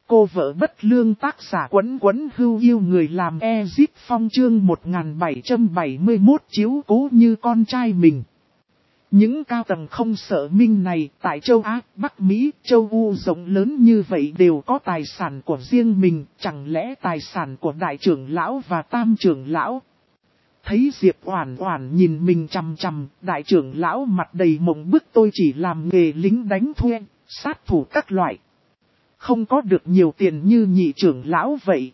Cô vợ bất lương tác giả Quấn Quấn Hưu yêu người làm Ezip Phong chương 1771 chiếu cố như con trai mình. Những cao tầng không sợ minh này tại châu Á, Bắc Mỹ, châu Âu rộng lớn như vậy đều có tài sản của riêng mình, chẳng lẽ tài sản của đại trưởng lão và tam trưởng lão? Thấy Diệp Oản Oản nhìn mình chằm chằm, đại trưởng lão mặt đầy mộng bức tôi chỉ làm nghề lính đánh thuê, sát thủ các loại. Không có được nhiều tiền như nhị trưởng lão vậy.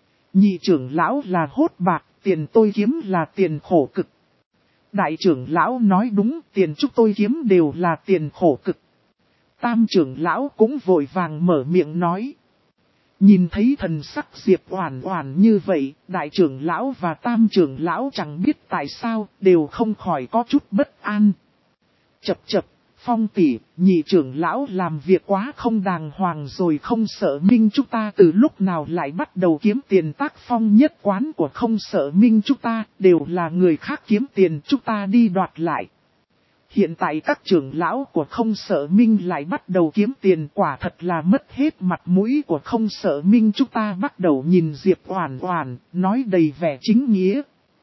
Nhị trưởng lão là hốt bạc, tiền tôi kiếm là tiền khổ cực. Đại trưởng lão nói đúng, tiền chúng tôi kiếm đều là tiền khổ cực. Tam trưởng lão cũng vội vàng mở miệng nói. Nhìn thấy thần sắc Diệp Oản Oản như vậy, đại trưởng lão và tam trưởng lão chẳng biết tại sao, đều không khỏi có chút bất an. Chập chập, Phong tỷ, nhị trưởng lão làm việc quá không đàng hoàng rồi, không sợ minh chúng ta từ lúc nào lại bắt đầu kiếm tiền. Tác phong nhất quán của không sợ minh chúng ta, đều là người khác kiếm tiền chúng ta đi đoạt lại. Hiện tại các trưởng lão của không sợ minh lại bắt đầu kiếm tiền, quả thật là mất hết mặt mũi của không sợ minh. Chúng ta bắt đầu nhìn Diệp Oản Oản, nói đầy vẻ chính nghĩa.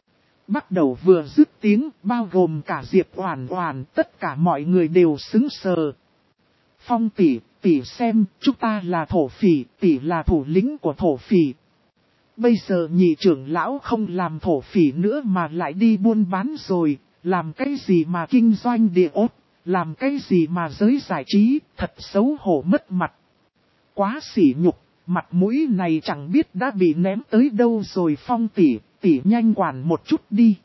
Bắt đầu vừa dứt tiếng, bao gồm cả Diệp Oản Oản, tất cả mọi người đều sững sờ. Phong tỷ, tỷ xem, chúng ta là thổ phỉ, tỷ là thủ lĩnh của thổ phỉ. Bây giờ nhị trưởng lão không làm thổ phỉ nữa mà lại đi buôn bán rồi, làm cái gì mà kinh doanh địa ốt, làm cái gì mà giới giải trí, thật xấu hổ mất mặt. Quá sỉ nhục, mặt mũi này chẳng biết đã bị ném tới đâu rồi. Phong tỷ, tỷ nhanh quản một chút đi.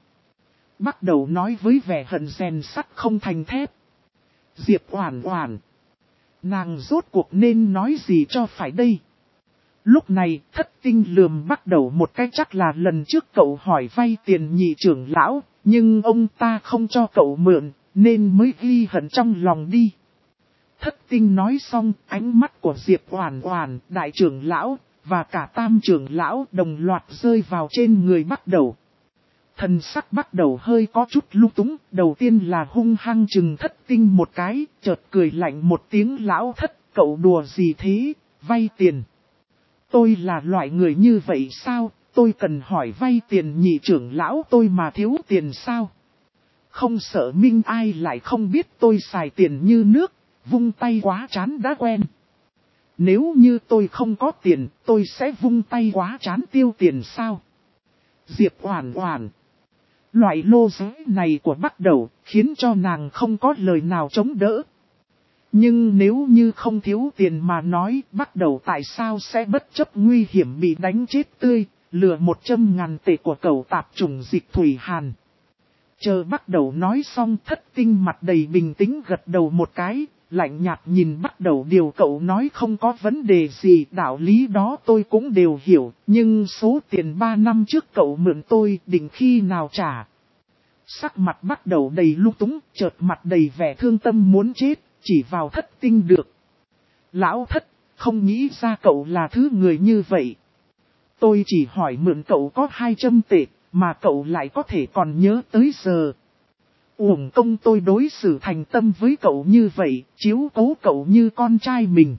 Bắt đầu nói với vẻ hận rèn sắt không thành thép. Diệp Oản Oản, nàng rốt cuộc nên nói gì cho phải đây? Lúc này Thất Tinh lườm bắt đầu một cái, chắc là lần trước cậu hỏi vay tiền nhị trưởng lão, nhưng ông ta không cho cậu mượn, nên mới ghi hận trong lòng đi. Thất Tinh nói xong, ánh mắt của Diệp Oản Oản, đại trưởng lão và cả tam trưởng lão đồng loạt rơi vào trên người bắt đầu. Thần sắc bắt đầu hơi có chút lung túng, đầu tiên là hung hăng chừng Thất Tinh một cái, chợt cười lạnh một tiếng. Lão Thất, cậu đùa gì thế, vay tiền. Tôi là loại người như vậy sao, tôi cần hỏi vay tiền nhị trưởng lão tôi mà thiếu tiền sao? Không sợ minh ai lại không biết tôi xài tiền như nước, vung tay quá chán đã quen. Nếu như tôi không có tiền, tôi sẽ vung tay quá chán tiêu tiền sao? Diệp Oản Oản, loại lô giới này của bắt đầu khiến cho nàng không có lời nào chống đỡ. Nhưng nếu như không thiếu tiền mà nói, bắt đầu tại sao sẽ bất chấp nguy hiểm bị đánh chết tươi, lừa 100.000 tệ của cậu tạp chủng Dịch Thủy Hàn. Chờ bắt đầu nói xong, Thất Tinh mặt đầy bình tĩnh gật đầu một cái, lạnh nhạt nhìn bắt đầu. Điều cậu nói không có vấn đề gì, đạo lý đó tôi cũng đều hiểu, nhưng số tiền 3 năm trước cậu mượn tôi định khi nào trả? Sắc mặt bắt đầu đầy lung túng, chợt mặt đầy vẻ thương tâm muốn chết, chỉ vào Thất Tinh được. Lão Thất, không nghĩ ra cậu là thứ người như vậy. Tôi chỉ hỏi mượn cậu có 200 tệ, mà cậu lại có thể còn nhớ tới giờ. Uổng công tôi đối xử thành tâm với cậu như vậy, chiếu cố cậu như con trai mình.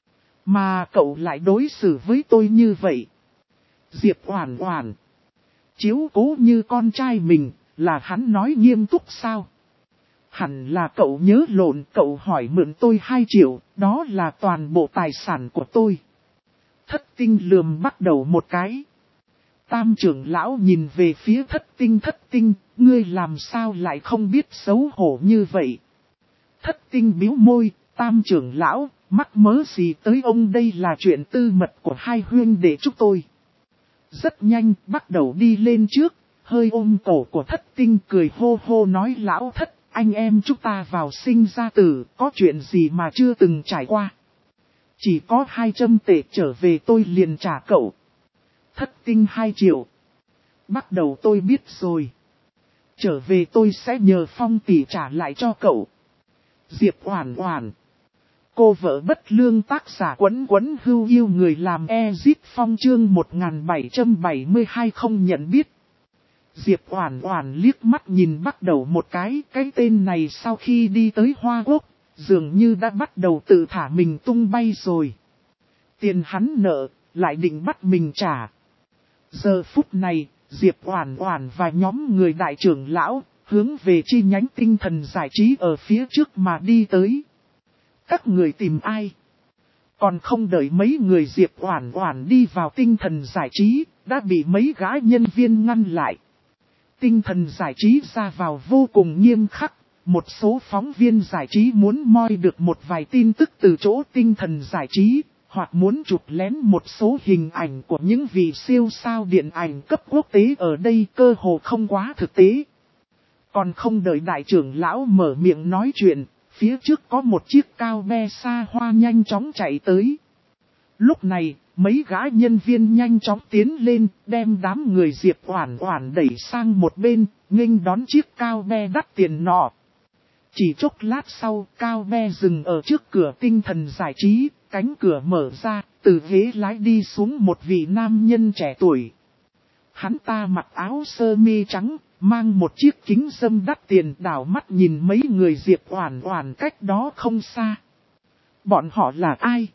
Mà cậu lại đối xử với tôi như vậy. Diệp Oản Oản, chiếu cố như con trai mình, là hắn nói nghiêm túc sao? Hẳn là cậu nhớ lộn, cậu hỏi mượn tôi 2 triệu, đó là toàn bộ tài sản của tôi. Thất Tinh lườm bắt đầu một cái. Tam trưởng lão nhìn về phía Thất Tinh. Thất Tinh, ngươi làm sao lại không biết xấu hổ như vậy? Thất Tinh bĩu môi, tam trưởng lão, mắc mớ gì tới ông, đây là chuyện tư mật của hai huynh đệ chúng tôi. Rất nhanh, bắt đầu đi lên trước, hơi ôm cổ của Thất Tinh cười hô hô nói. Lão Thất, anh em chúng ta vào sinh ra tử, có chuyện gì mà chưa từng trải qua. Chỉ có 200 tệ trở về tôi liền trả cậu. Thất Tinh 2 triệu. Bắt đầu tôi biết rồi. Trở về tôi sẽ nhờ Phong tỷ trả lại cho cậu. Diệp Oản Oản, cô vợ bất lương tác giả Quấn Quấn Hưu yêu người làm Ezip Phong chương 1772 không nhận biết. Diệp Oản Oản liếc mắt nhìn bắt đầu một cái tên này sau khi đi tới Hoa Quốc, dường như đã bắt đầu tự thả mình tung bay rồi. Tiền hắn nợ, lại định bắt mình trả. Giờ phút này, Diệp Oản Oản và nhóm người đại trưởng lão, hướng về chi nhánh tinh thần giải trí ở phía trước mà đi tới. Các người tìm ai? Còn không đợi mấy người Diệp Oản Oản đi vào tinh thần giải trí, đã bị mấy gã nhân viên ngăn lại. Tinh thần giải trí ra vào vô cùng nghiêm khắc, một số phóng viên giải trí muốn moi được một vài tin tức từ chỗ tinh thần giải trí, hoặc muốn chụp lén một số hình ảnh của những vị siêu sao điện ảnh cấp quốc tế ở đây cơ hồ không quá thực tế. Còn không đợi đại trưởng lão mở miệng nói chuyện, phía trước có một chiếc cao be xa hoa nhanh chóng chạy tới. Lúc này, mấy gã nhân viên nhanh chóng tiến lên, đem đám người Diệp Oản Oản đẩy sang một bên, nghênh đón chiếc cao be đắt tiền nọ. Chỉ chốc lát sau, cao be dừng ở trước cửa tinh thần giải trí, cánh cửa mở ra, từ ghế lái đi xuống một vị nam nhân trẻ tuổi. Hắn ta mặc áo sơ mi trắng, mang một chiếc kính râm đắt tiền, đảo mắt nhìn mấy người Diệp Oản Oản cách đó không xa. Bọn họ là ai?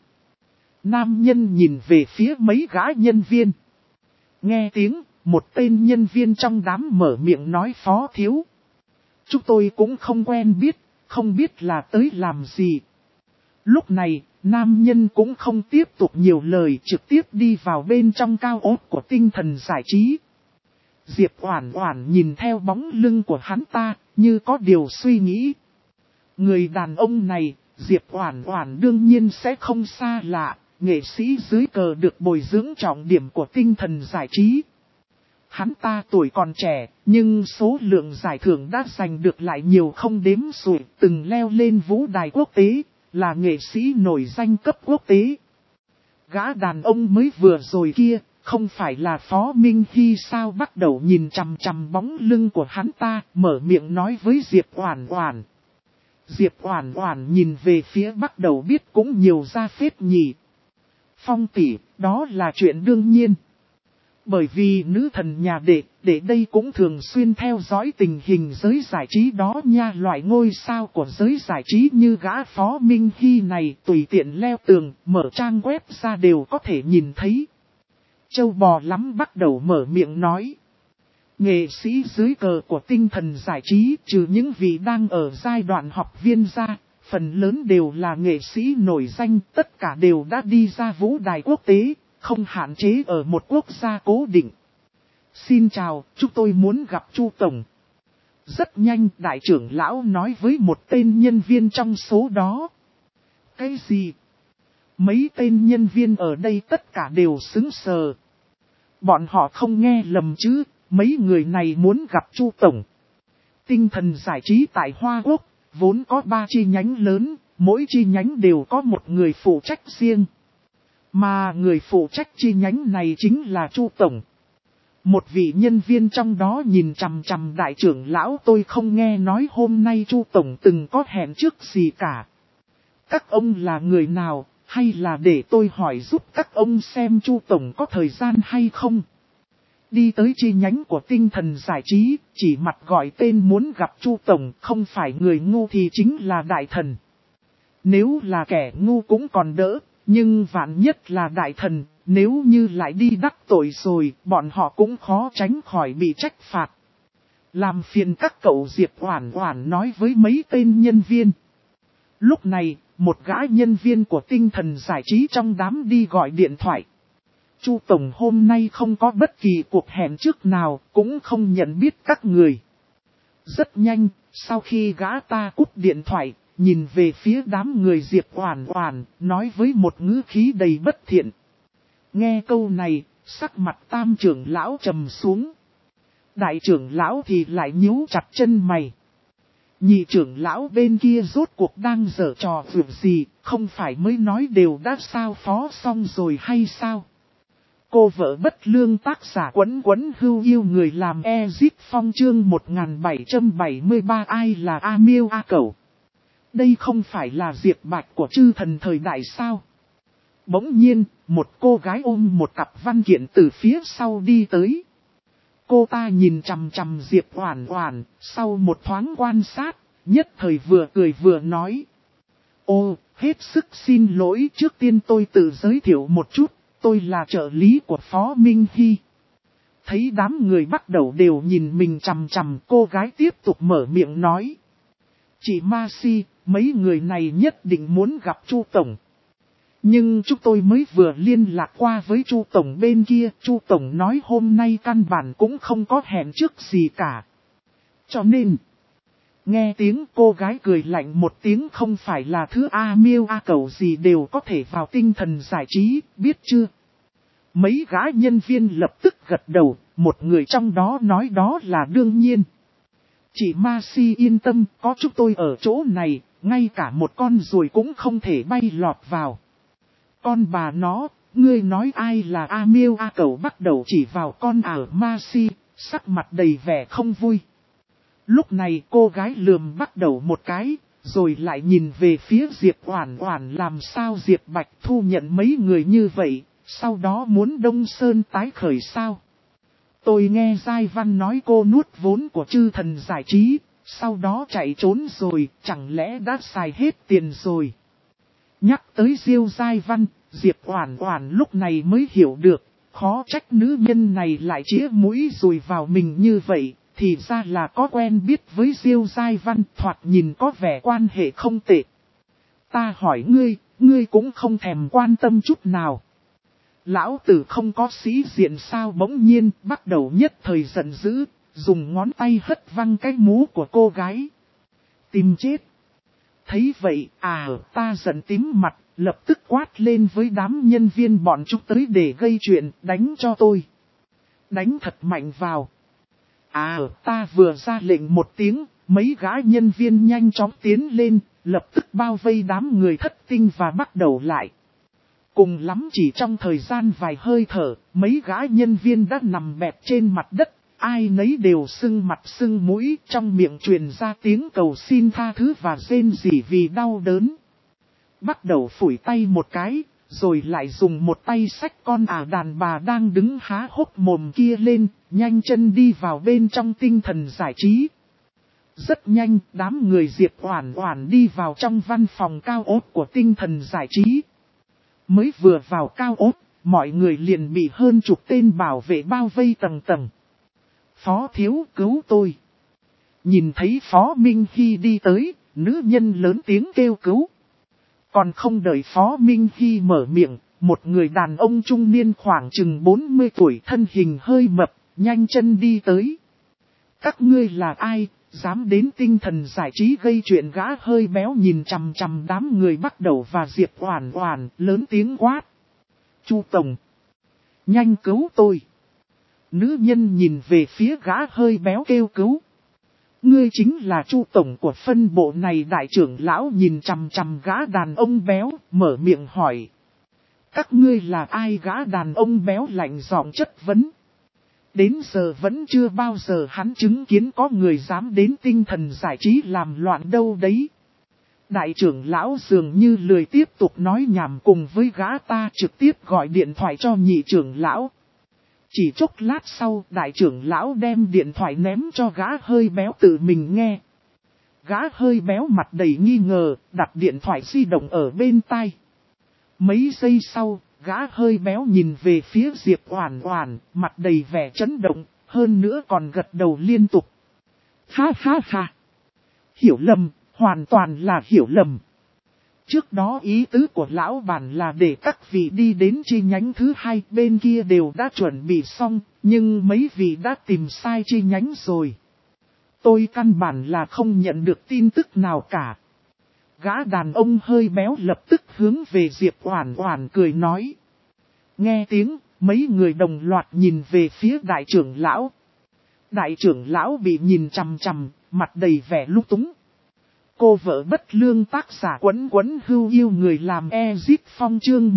Nam nhân nhìn về phía mấy gã nhân viên. Nghe tiếng, một tên nhân viên trong đám mở miệng nói: phó thiếu. Chúng tôi cũng không quen biết, không biết là tới làm gì. Lúc này, nam nhân cũng không tiếp tục nhiều lời, trực tiếp đi vào bên trong cao ốt của tinh thần giải trí. Diệp Oản Oản nhìn theo bóng lưng của hắn ta, như có điều suy nghĩ. Người đàn ông này, Diệp Oản Oản đương nhiên sẽ không xa lạ, nghệ sĩ dưới cờ được bồi dưỡng trọng điểm của tinh thần giải trí. Hắn ta tuổi còn trẻ, nhưng số lượng giải thưởng đã giành được lại nhiều không đếm xuể, từng leo lên vũ đài quốc tế, là nghệ sĩ nổi danh cấp quốc tế. Gã đàn ông mới vừa rồi kia, không phải là Phó Minh Hy sao? Bắt đầu nhìn chằm chằm bóng lưng của hắn ta, mở miệng nói với Diệp Oản Oản. Diệp Oản Oản nhìn về phía bắt đầu biết cũng nhiều ra phết nhỉ. Phong tỷ, đó là chuyện đương nhiên. Bởi vì nữ thần nhà đệ đây cũng thường xuyên theo dõi tình hình giới giải trí đó nha. Loại ngôi sao của giới giải trí như gã Phó Minh Hy này tùy tiện leo tường, mở trang web ra đều có thể nhìn thấy. Châu bò lắm bắt đầu mở miệng nói. Nghệ sĩ dưới cờ của tinh thần giải trí trừ những vị đang ở giai đoạn học viên ra, phần lớn đều là nghệ sĩ nổi danh, tất cả đều đã đi ra vũ đài quốc tế, không hạn chế ở một quốc gia cố định. Xin chào, chúng tôi muốn gặp Chu Tổng. Rất nhanh đại trưởng lão nói với một tên nhân viên trong số đó. Cái gì? Mấy tên nhân viên ở đây tất cả đều sững sờ. Bọn họ không nghe lầm chứ, mấy người này muốn gặp Chu Tổng. Tinh thần giải trí tại Hoa Quốc, vốn có 3 chi nhánh lớn, mỗi chi nhánh đều có một người phụ trách riêng. Mà người phụ trách chi nhánh này chính là Chu Tổng. Một vị nhân viên trong đó nhìn chằm chằm đại trưởng lão. Tôi không nghe nói hôm nay Chu Tổng từng có hẹn trước gì cả. Các ông là người nào, hay là để tôi hỏi giúp các ông xem Chu Tổng có thời gian hay không? Đi tới chi nhánh của tinh thần giải trí, chỉ mặt gọi tên muốn gặp Chu Tổng, không phải người ngu thì chính là đại thần. Nếu là kẻ ngu cũng còn đỡ, nhưng vạn nhất là đại thần, nếu như lại đi đắc tội rồi, bọn họ cũng khó tránh khỏi bị trách phạt. Làm phiền các cậu. Diệp Oản Oản nói với mấy tên nhân viên. Lúc này, một gã nhân viên của tinh thần giải trí trong đám đi gọi điện thoại. Chu Tổng hôm nay không có bất kỳ cuộc hẹn trước nào, cũng không nhận biết các người. Rất nhanh, sau khi gã ta cúp điện thoại, nhìn về phía đám người Diệp Oản Oản, nói với một ngữ khí đầy bất thiện. Nghe câu này, sắc mặt tam trưởng lão trầm xuống. Đại trưởng lão thì lại nhíu chặt chân mày. Nhị trưởng lão bên kia rốt cuộc đang giở trò việc gì, không phải mới nói đều đã sao phó xong rồi hay sao? Cô vợ bất lương tác giả Quấn Quấn Hưu yêu người làm Ezip Phong chương 1773 ai là A Miêu A Cẩu. Đây không phải là Diệp Bạch của chư thần thời đại sao? Bỗng nhiên, một cô gái ôm một cặp văn kiện từ phía sau đi tới. Cô ta nhìn chằm chằm Diệp Oản Oản, sau một thoáng quan sát, nhất thời vừa cười vừa nói. Ô, hết sức xin lỗi, trước tiên tôi tự giới thiệu một chút, tôi là trợ lý của Phó Minh Hy. Thấy đám người bắt đầu đều nhìn mình chằm chằm, cô gái tiếp tục mở miệng nói. Chị Marcy, mấy người này nhất định muốn gặp Chu Tổng. Nhưng chúng tôi mới vừa liên lạc qua với Chu Tổng bên kia, Chu Tổng nói hôm nay căn bản cũng không có hẹn trước gì cả. Cho nên, nghe tiếng cô gái cười lạnh một tiếng, không phải là thứ A miêu A cẩu gì đều có thể vào tinh thần giải trí, biết chưa? Mấy gã nhân viên lập tức gật đầu, một người trong đó nói đó là đương nhiên. Chị Marcy yên tâm, có chúng tôi ở chỗ này, ngay cả một con ruồi cũng không thể bay lọt vào. Con bà nó, ngươi nói ai là A miêu A cẩu, bắt đầu chỉ vào con ả Marcy, sắc mặt đầy vẻ không vui. Lúc này cô gái lườm bắt đầu một cái, rồi lại nhìn về phía Diệp Oản Oản, làm sao Diệp Bạch thu nhận mấy người như vậy, sau đó muốn Đông Sơn tái khởi sao? Tôi nghe Giai Văn nói cô nuốt vốn của chư thần giải trí, sau đó chạy trốn rồi, chẳng lẽ đã xài hết tiền rồi? Nhắc tới Diêu Giai Văn, Diệp Oản Oản lúc này mới hiểu được, khó trách nữ nhân này lại chĩa mũi dùi vào mình như vậy, thì ra là có quen biết với Diêu Giai Văn, thoạt nhìn có vẻ quan hệ không tệ. Ta hỏi ngươi cũng không thèm quan tâm chút nào. Lão tử không có sĩ diện sao? Bỗng nhiên bắt đầu nhất thời giận dữ, dùng ngón tay hất văng cái mũ của cô gái. Tìm chết. Thấy vậy, ta giận tím mặt, lập tức quát lên với đám nhân viên bọn chúng tới để gây chuyện, đánh cho tôi. Đánh thật mạnh vào. Ta vừa ra lệnh một tiếng, mấy gã nhân viên nhanh chóng tiến lên, lập tức bao vây đám người thất tinh và bắt đầu lại. Cùng lắm chỉ trong thời gian vài hơi thở, mấy gã nhân viên đã nằm bẹp trên mặt đất, ai nấy đều sưng mặt sưng mũi, trong miệng truyền ra tiếng cầu xin tha thứ và rên rỉ vì đau đớn. Bắt đầu phủi tay một cái, rồi lại dùng một tay xách con đàn bà đang đứng há hốc mồm kia lên, nhanh chân đi vào bên trong tinh thần giải trí. Rất nhanh, đám người Diệp Oản Oản đi vào trong văn phòng cao ốt của tinh thần giải trí. Mới vừa vào cao ốt, mọi người liền bị hơn chục tên bảo vệ bao vây tầng tầng. Phó thiếu cứu tôi. Nhìn thấy Phó Minh Hy đi tới, nữ nhân lớn tiếng kêu cứu. Còn không đợi Phó Minh Hy mở miệng, một người đàn ông trung niên khoảng chừng 40 tuổi, thân hình hơi mập, nhanh chân đi tới. Các ngươi là ai, dám đến tinh thần giải trí gây chuyện? Gã hơi béo nhìn chằm chằm đám người bắt đầu và Diệp Oản Oản, lớn tiếng quát. Chu Tổng, nhanh cứu tôi. Nữ nhân nhìn về phía gã hơi béo kêu cứu. Ngươi chính là Chu Tổng của phân bộ này. Đại trưởng lão nhìn chằm chằm gã đàn ông béo, mở miệng hỏi. Các ngươi là ai? Gã đàn ông béo lạnh giọng chất vấn. Đến giờ vẫn chưa bao giờ hắn chứng kiến có người dám đến tinh thần giải trí làm loạn đâu đấy. Đại trưởng lão dường như lười tiếp tục nói nhảm cùng với gã, ta trực tiếp gọi điện thoại cho nhị trưởng lão. Chỉ chốc lát sau, đại trưởng lão đem điện thoại ném cho gã hơi béo tự mình nghe. Gã hơi béo mặt đầy nghi ngờ, đặt điện thoại di động ở bên tai. Mấy giây sau, gã hơi béo nhìn về phía Diệp Oản Oản, mặt đầy vẻ chấn động, hơn nữa còn gật đầu liên tục. Ha ha ha! Hiểu lầm, hoàn toàn là hiểu lầm. Trước đó ý tứ của lão bản là để các vị đi đến chi nhánh thứ hai, bên kia đều đã chuẩn bị xong, nhưng mấy vị đã tìm sai chi nhánh rồi. Tôi căn bản là không nhận được tin tức nào cả. Gã đàn ông hơi béo lập tức hướng về Diệp Oản Oản cười nói. Nghe tiếng, mấy người đồng loạt nhìn về phía đại trưởng lão. Đại trưởng lão bị nhìn chằm chằm, mặt đầy vẻ lung túng. Cô vợ bất lương, tác giả Quấn Quấn Hưu Yêu người làm Ezip Phong, chương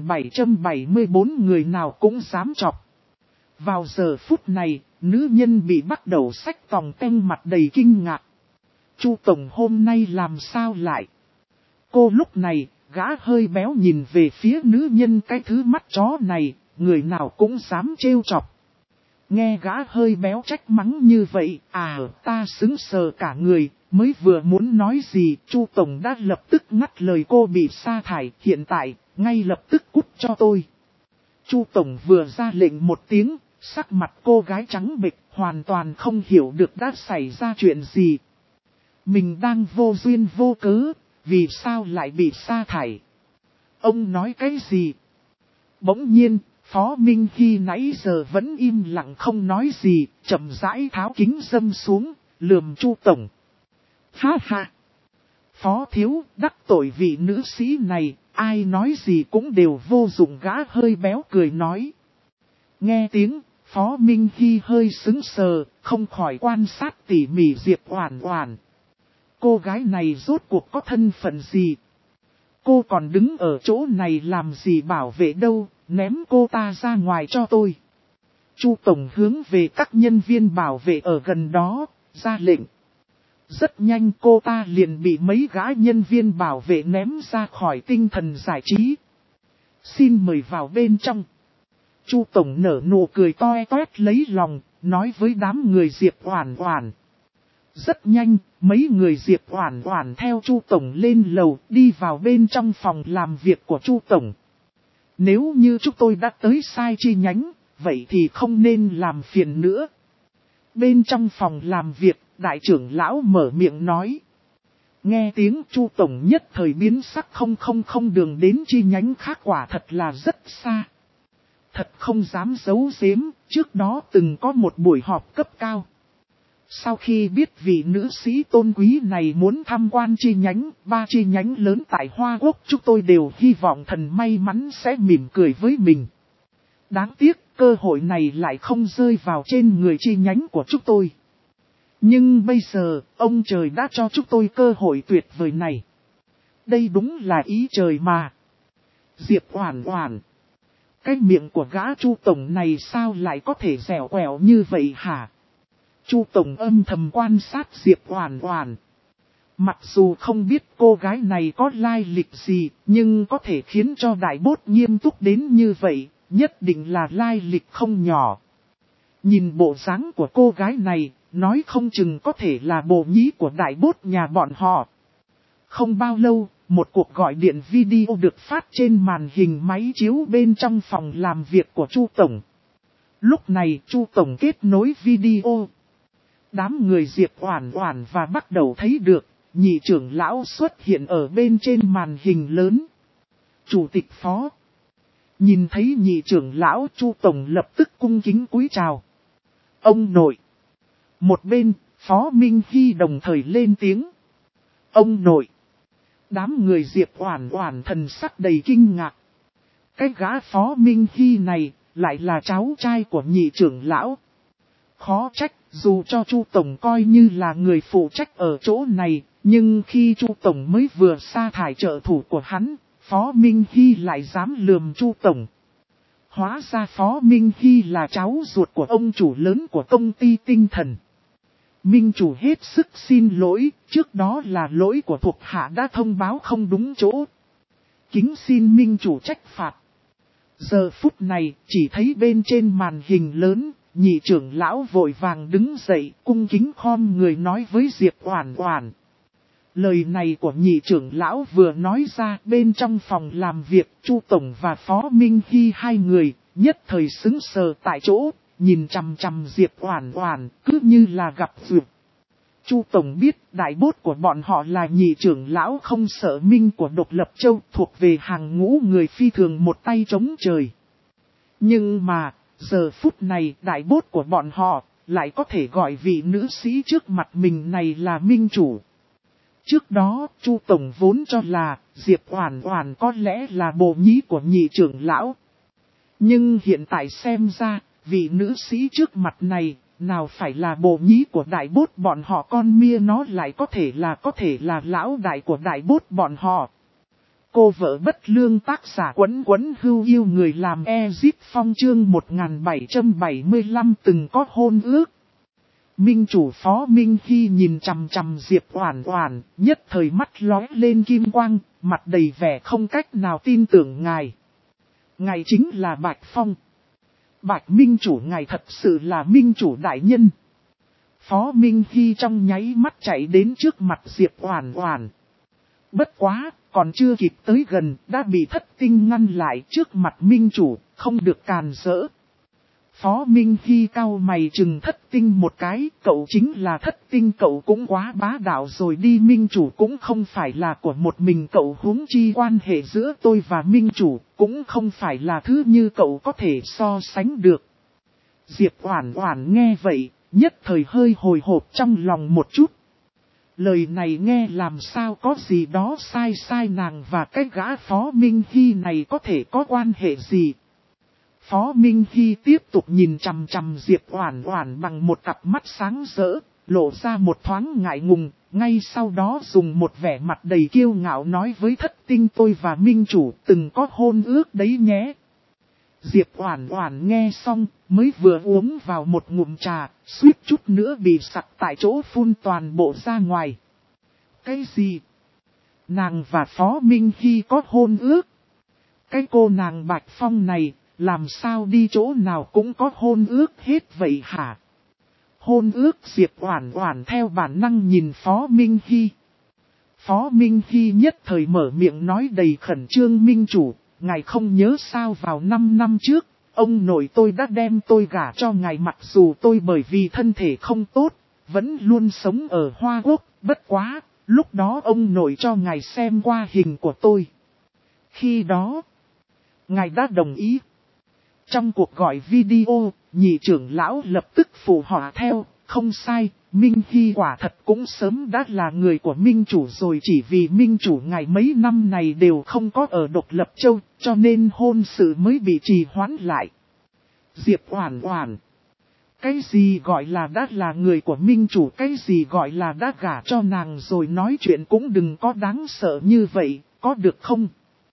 1774, người nào cũng dám chọc. Vào giờ phút này, nữ nhân bị bắt đầu xách tòng teng, mặt đầy kinh ngạc. Chu Tổng hôm nay làm sao lại? Cô lúc này, gã hơi béo nhìn về phía nữ nhân, cái thứ mắt chó này, người nào cũng dám trêu chọc. Nghe gã hơi béo trách mắng như vậy, ta sững sờ cả người, mới vừa muốn nói gì, Chu Tổng đã lập tức ngắt lời cô bị sa thải, hiện tại, ngay lập tức cút cho tôi. Chu Tổng vừa ra lệnh một tiếng, sắc mặt cô gái trắng bệch, hoàn toàn không hiểu được đã xảy ra chuyện gì. Mình đang vô duyên vô cớ, vì sao lại bị sa thải? Ông nói cái gì? Bỗng nhiên, Phó Minh Hy nãy giờ vẫn im lặng không nói gì, chậm rãi tháo kính dâm xuống, lườm Chu Tổng. Ha ha! Phó thiếu, đắc tội vị nữ sĩ này, ai nói gì cũng đều vô dụng, gã hơi béo cười nói. Nghe tiếng, Phó Minh Hy hơi sững sờ, không khỏi quan sát tỉ mỉ Diệp Oản Oản. Cô gái này rốt cuộc có thân phận gì? Cô còn đứng ở chỗ này làm gì bảo vệ đâu, ném cô ta ra ngoài cho tôi. Chu Tổng hướng về các nhân viên bảo vệ ở gần đó, ra lệnh. Rất nhanh cô ta liền bị mấy gã nhân viên bảo vệ ném ra khỏi tinh thần giải trí. Xin mời vào bên trong. Chu Tổng nở nụ cười toe toét lấy lòng, nói với đám người Diệp Oản Oản. Rất nhanh, mấy người Diệp Oản Oản theo Chu Tổng lên lầu, đi vào bên trong phòng làm việc của Chu Tổng. Nếu như chúng tôi đã tới sai chi nhánh, vậy thì không nên làm phiền nữa. Bên trong phòng làm việc, đại trưởng lão mở miệng nói. Nghe tiếng Chu Tổng nhất thời biến sắc, không đường đến chi nhánh khác, quả thật là rất xa. Thật không dám giấu giếm, trước đó từng có một buổi họp cấp cao. Sau khi biết vị nữ sĩ tôn quý này muốn tham quan chi nhánh, 3 chi nhánh lớn tại Hoa Quốc, chúng tôi đều hy vọng thần may mắn sẽ mỉm cười với mình. Đáng tiếc, cơ hội này lại không rơi vào trên người chi nhánh của chúng tôi. Nhưng bây giờ, ông trời đã cho chúng tôi cơ hội tuyệt vời này. Đây đúng là ý trời mà. Diệp Oản Oản. Cái miệng của gã Chu Tổng này sao lại có thể dẻo quẹo như vậy hả? Chu Tổng âm thầm quan sát Diệp Oản Oản. Mặc dù không biết cô gái này có lai lịch gì, nhưng có thể khiến cho đại bốt nghiêm túc đến như vậy, nhất định là lai lịch không nhỏ. Nhìn bộ dáng của cô gái này, nói không chừng có thể là bộ nhí của đại bốt nhà bọn họ. Không bao lâu, một cuộc gọi điện video được phát trên màn hình máy chiếu bên trong phòng làm việc của Chu Tổng. Lúc này Chu Tổng kết nối video. Đám người Diệp Oản Oản và bắt đầu thấy được, nhị trưởng lão xuất hiện ở bên trên màn hình lớn. Chủ tịch Phó. Nhìn thấy nhị trưởng lão, Chu Tổng lập tức cung kính cúi chào. Ông nội. Một bên, Phó Minh Hy đồng thời lên tiếng. Ông nội. Đám người Diệp Oản Oản thần sắc đầy kinh ngạc. Cái gã Phó Minh Hy này, lại là cháu trai của nhị trưởng lão. Khó trách, dù cho Chu Tổng coi như là người phụ trách ở chỗ này, nhưng khi Chu Tổng mới vừa sa thải trợ thủ của hắn, Phó Minh Hy lại dám lườm Chu Tổng. Hóa ra Phó Minh Hy là cháu ruột của ông chủ lớn của công ty tinh thần. Minh chủ hết sức xin lỗi, trước đó là lỗi của thuộc hạ đã thông báo không đúng chỗ. Kính xin Minh chủ trách phạt. Giờ phút này, chỉ thấy bên trên màn hình lớn, nhị trưởng lão vội vàng đứng dậy, cung kính khom người nói với Diệp Oản Oản. Lời này của nhị trưởng lão vừa nói ra, bên trong phòng làm việc, Chu Tổng và Phó Minh Hy hai người, nhất thời sững sờ tại chỗ, nhìn chằm chằm Diệp Oản Oản, cứ như là gặp duyệt. Chu Tổng biết đại bốt của bọn họ là nhị trưởng lão Không Sợ Minh của Độc Lập Châu, thuộc về hàng ngũ người phi thường một tay chống trời. Nhưng mà, giờ phút này đại bốt của bọn họ, lại có thể gọi vị nữ sĩ trước mặt mình này là minh chủ. Trước đó, Chu Tổng vốn cho là, Diệp Oản Oản có lẽ là bộ nhí của nhị trưởng lão. Nhưng hiện tại xem ra, vị nữ sĩ trước mặt này, nào phải là bộ nhí của đại bốt bọn họ, con mia nó lại có thể là lão đại của đại bốt bọn họ. Cô vợ bất lương tác giả Quấn Quấn Hưu yêu người làm Ezip Phong chương 1775 từng có hôn ước. Minh chủ Phó Minh Hy nhìn chằm chằm Diệp Oản Oản, nhất thời mắt lóe lên kim quang, mặt đầy vẻ không cách nào tin tưởng ngài. Ngài chính là Bạch Phong. Bạch Minh chủ, ngài thật sự là Minh chủ đại nhân. Phó Minh Hy trong nháy mắt chạy đến trước mặt Diệp Oản Oản. Bất quá, còn chưa kịp tới gần, đã bị Thất Tinh ngăn lại trước mặt Minh chủ, không được càn rỡ. Phó Minh Hy cau mày trừng Thất Tinh một cái, cậu chính là Thất Tinh, cậu cũng quá bá đạo rồi đi, Minh chủ cũng không phải là của một mình cậu, huống chi quan hệ giữa tôi và Minh chủ, cũng không phải là thứ như cậu có thể so sánh được. Diệp Oản Oản nghe vậy, nhất thời hơi hồi hộp trong lòng một chút. Lời này nghe làm sao có gì đó sai sai, nàng và cái gã Phó Minh Hy này có thể có quan hệ gì? Phó Minh Hy tiếp tục nhìn chằm chằm Diệp Oản Oản bằng một cặp mắt sáng rỡ, lộ ra một thoáng ngại ngùng, ngay sau đó dùng một vẻ mặt đầy kiêu ngạo nói với Thất Tinh, tôi và Minh chủ từng có hôn ước đấy nhé. Diệp Oản Oản nghe xong, mới vừa uống vào một ngụm trà, suýt chút nữa bị sặc tại chỗ, phun toàn bộ ra ngoài. Cái gì? Nàng và Phó Minh Hy có hôn ước? Cái cô nàng Bạch Phong này, làm sao đi chỗ nào cũng có hôn ước hết vậy hả? Hôn ước? Diệp Oản Oản theo bản năng nhìn Phó Minh Hy. Phó Minh Hy nhất thời mở miệng nói đầy khẩn trương, Minh chủ, ngài không nhớ sao vào 5 năm trước, ông nội tôi đã đem tôi gả cho ngài, mặc dù tôi bởi vì thân thể không tốt, vẫn luôn sống ở Hoa Quốc, bất quá, lúc đó ông nội cho ngài xem qua hình của tôi. Khi đó, ngài đã đồng ý. Trong cuộc gọi video, nhị trưởng lão lập tức phụ họa theo, không sai, Minh Hy quả thật cũng sớm đã là người của Minh chủ rồi, chỉ vì Minh chủ ngài mấy năm này đều không có ở Độc Lập Châu, cho nên hôn sự mới bị trì hoãn lại. Diệp Oản Oản, cái gì gọi là đã là người của Minh chủ, cái gì gọi là đã gả cho nàng rồi, nói chuyện cũng đừng có đáng sợ như vậy, có được không?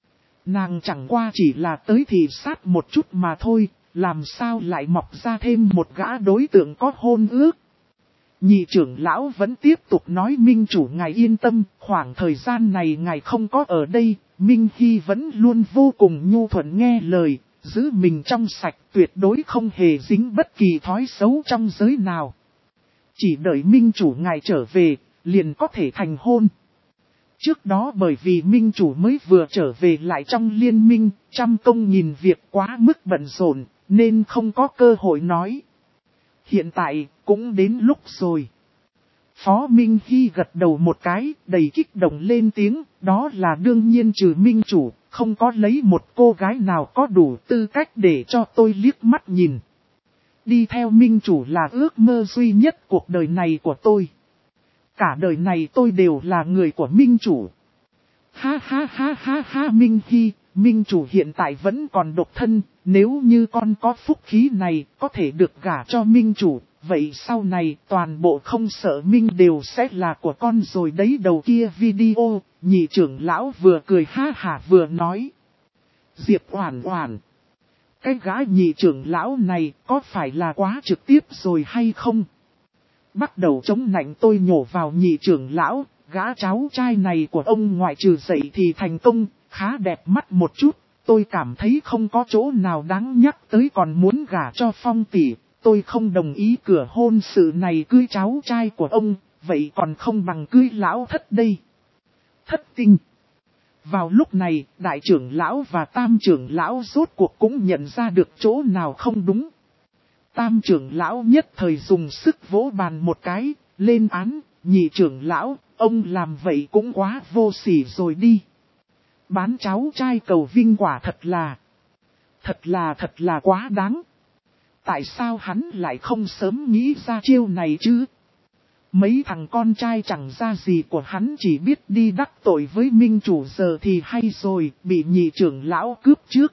Nàng chẳng qua chỉ là tới thị sát một chút mà thôi, làm sao lại mọc ra thêm một gã đối tượng có hôn ước. Nhị trưởng lão vẫn tiếp tục nói, Minh chủ ngài yên tâm, khoảng thời gian này ngài không có ở đây, Minh Hy vẫn luôn vô cùng nhu thuận nghe lời, giữ mình trong sạch, tuyệt đối không hề dính bất kỳ thói xấu trong giới nào. Chỉ đợi Minh chủ ngài trở về, liền có thể thành hôn. Trước đó bởi vì Minh chủ mới vừa trở về lại trong liên minh, trăm công nghìn việc quá mức bận rộn, nên không có cơ hội nói. Hiện tại, cũng đến lúc rồi. Phó Minh Hy gật đầu một cái, đầy kích động lên tiếng, đó là đương nhiên, trừ Minh chủ, không có lấy một cô gái nào có đủ tư cách để cho tôi liếc mắt nhìn. Đi theo Minh chủ là ước mơ duy nhất cuộc đời này của tôi. Cả đời này tôi đều là người của Minh chủ. Ha ha ha ha ha, Minh Hy, Minh chủ hiện tại vẫn còn độc thân, nếu như con có phúc khí này, có thể được gả cho Minh chủ, vậy sau này toàn bộ Không Sợ Minh đều sẽ là của con rồi đấy. Đầu kia video, nhị trưởng lão vừa cười ha hả vừa nói. Diệp Oản Oản, cái gã nhị trưởng lão này có phải là quá trực tiếp rồi hay không? Bắt đầu chống nạnh tôi nhổ vào nhị trưởng lão, gã cháu trai này của ông ngoại trừ dậy thì thành công, khá đẹp mắt một chút, tôi cảm thấy không có chỗ nào đáng nhắc tới, còn muốn gả cho Phong tỷ, tôi không đồng ý cửa hôn sự này cưới cháu trai của ông, vậy còn không bằng cưới lão Thất đây. Thất Tinh. Vào lúc này, đại trưởng lão và tam trưởng lão rốt cuộc cũng nhận ra được chỗ nào không đúng. Tam trưởng lão nhất thời dùng sức vỗ bàn một cái, lên án, nhị trưởng lão, ông làm vậy cũng quá vô sỉ rồi đi. Bán cháu trai cầu vinh quả thật là quá đáng. Tại sao hắn lại không sớm nghĩ ra chiêu này chứ? Mấy thằng con trai chẳng ra gì của hắn chỉ biết đi đắc tội với Minh chủ, giờ thì hay rồi, bị nhị trưởng lão cướp trước.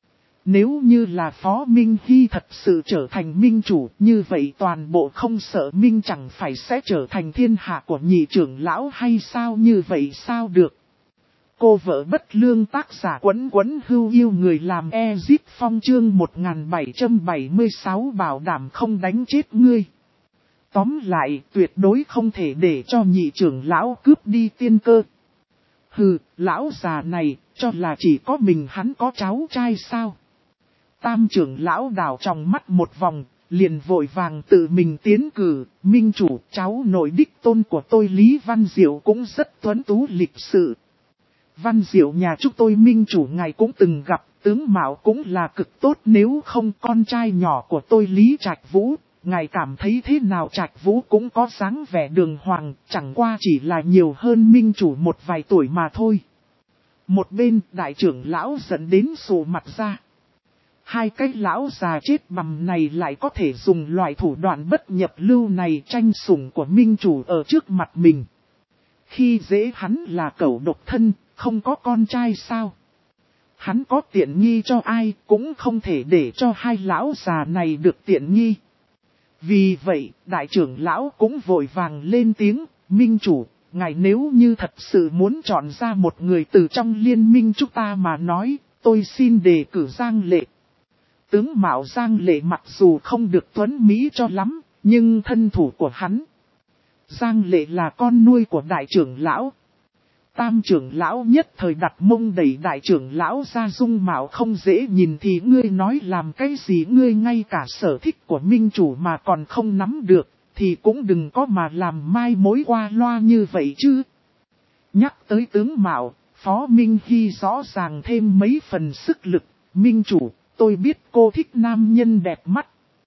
Nếu như là Phó Minh Hy thật sự trở thành Minh chủ, như vậy toàn bộ Không Sợ Minh chẳng phải sẽ trở thành thiên hạ của nhị trưởng lão hay sao? Như vậy sao được? Cô vợ bất lương, tác giả Quấn Quấn Hưu Yêu người làm Ezip Phong, chương 1776, bảo đảm không đánh chết ngươi. Tóm lại, tuyệt đối không thể để cho nhị trưởng lão cướp đi tiên cơ. Hừ, lão già này, cho là chỉ có mình hắn có cháu trai sao? Tam trưởng lão đảo tròng mắt một vòng, liền vội vàng tự mình tiến cử, minh chủ cháu nội đích tôn của tôi Lý Văn Diệu cũng rất tuấn tú lịch sự. Văn Diệu nhà chúng tôi minh chủ ngài cũng từng gặp, tướng mạo cũng là cực tốt, nếu không con trai nhỏ của tôi Lý Trạch Vũ, ngài cảm thấy thế nào? Trạch Vũ cũng có dáng vẻ đường hoàng, chẳng qua chỉ là nhiều hơn minh chủ một vài tuổi mà thôi. Một bên đại trưởng lão dẫn đến sụ mặt ra. Hai cái lão già chết bầm này lại có thể dùng loại thủ đoạn bất nhập lưu này tranh sủng của minh chủ ở trước mặt mình. Khi dễ hắn là cẩu độc thân, không có con trai sao? Hắn có tiện nghi cho ai cũng không thể để cho hai lão già này được tiện nghi. Vì vậy, đại trưởng lão cũng vội vàng lên tiếng, minh chủ, ngài nếu như thật sự muốn chọn ra một người từ trong liên minh chúng ta mà nói, tôi xin đề cử Giang Lệ. Tướng mạo Giang Lệ mặc dù không được tuấn mỹ cho lắm, nhưng thân thủ của hắn. Giang Lệ là con nuôi của đại trưởng lão. Tam trưởng lão nhất thời đặt mông đẩy đại trưởng lão ra, dung mạo không dễ nhìn thì ngươi nói làm cái gì? Ngươi ngay cả sở thích của minh chủ mà còn không nắm được, thì cũng đừng có mà làm mai mối qua loa như vậy chứ. Nhắc tới tướng mạo, Phó Minh Hy rõ ràng thêm mấy phần sức lực. Minh chủ, tôi biết cô thích nam nhân đẹp mắt.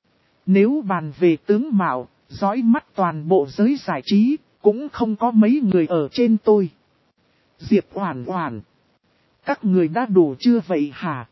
Nếu bàn về tướng mạo, dõi mắt toàn bộ giới giải trí, cũng không có mấy người ở trên tôi. Diệp Oản Oản, các người đã đủ chưa vậy hả?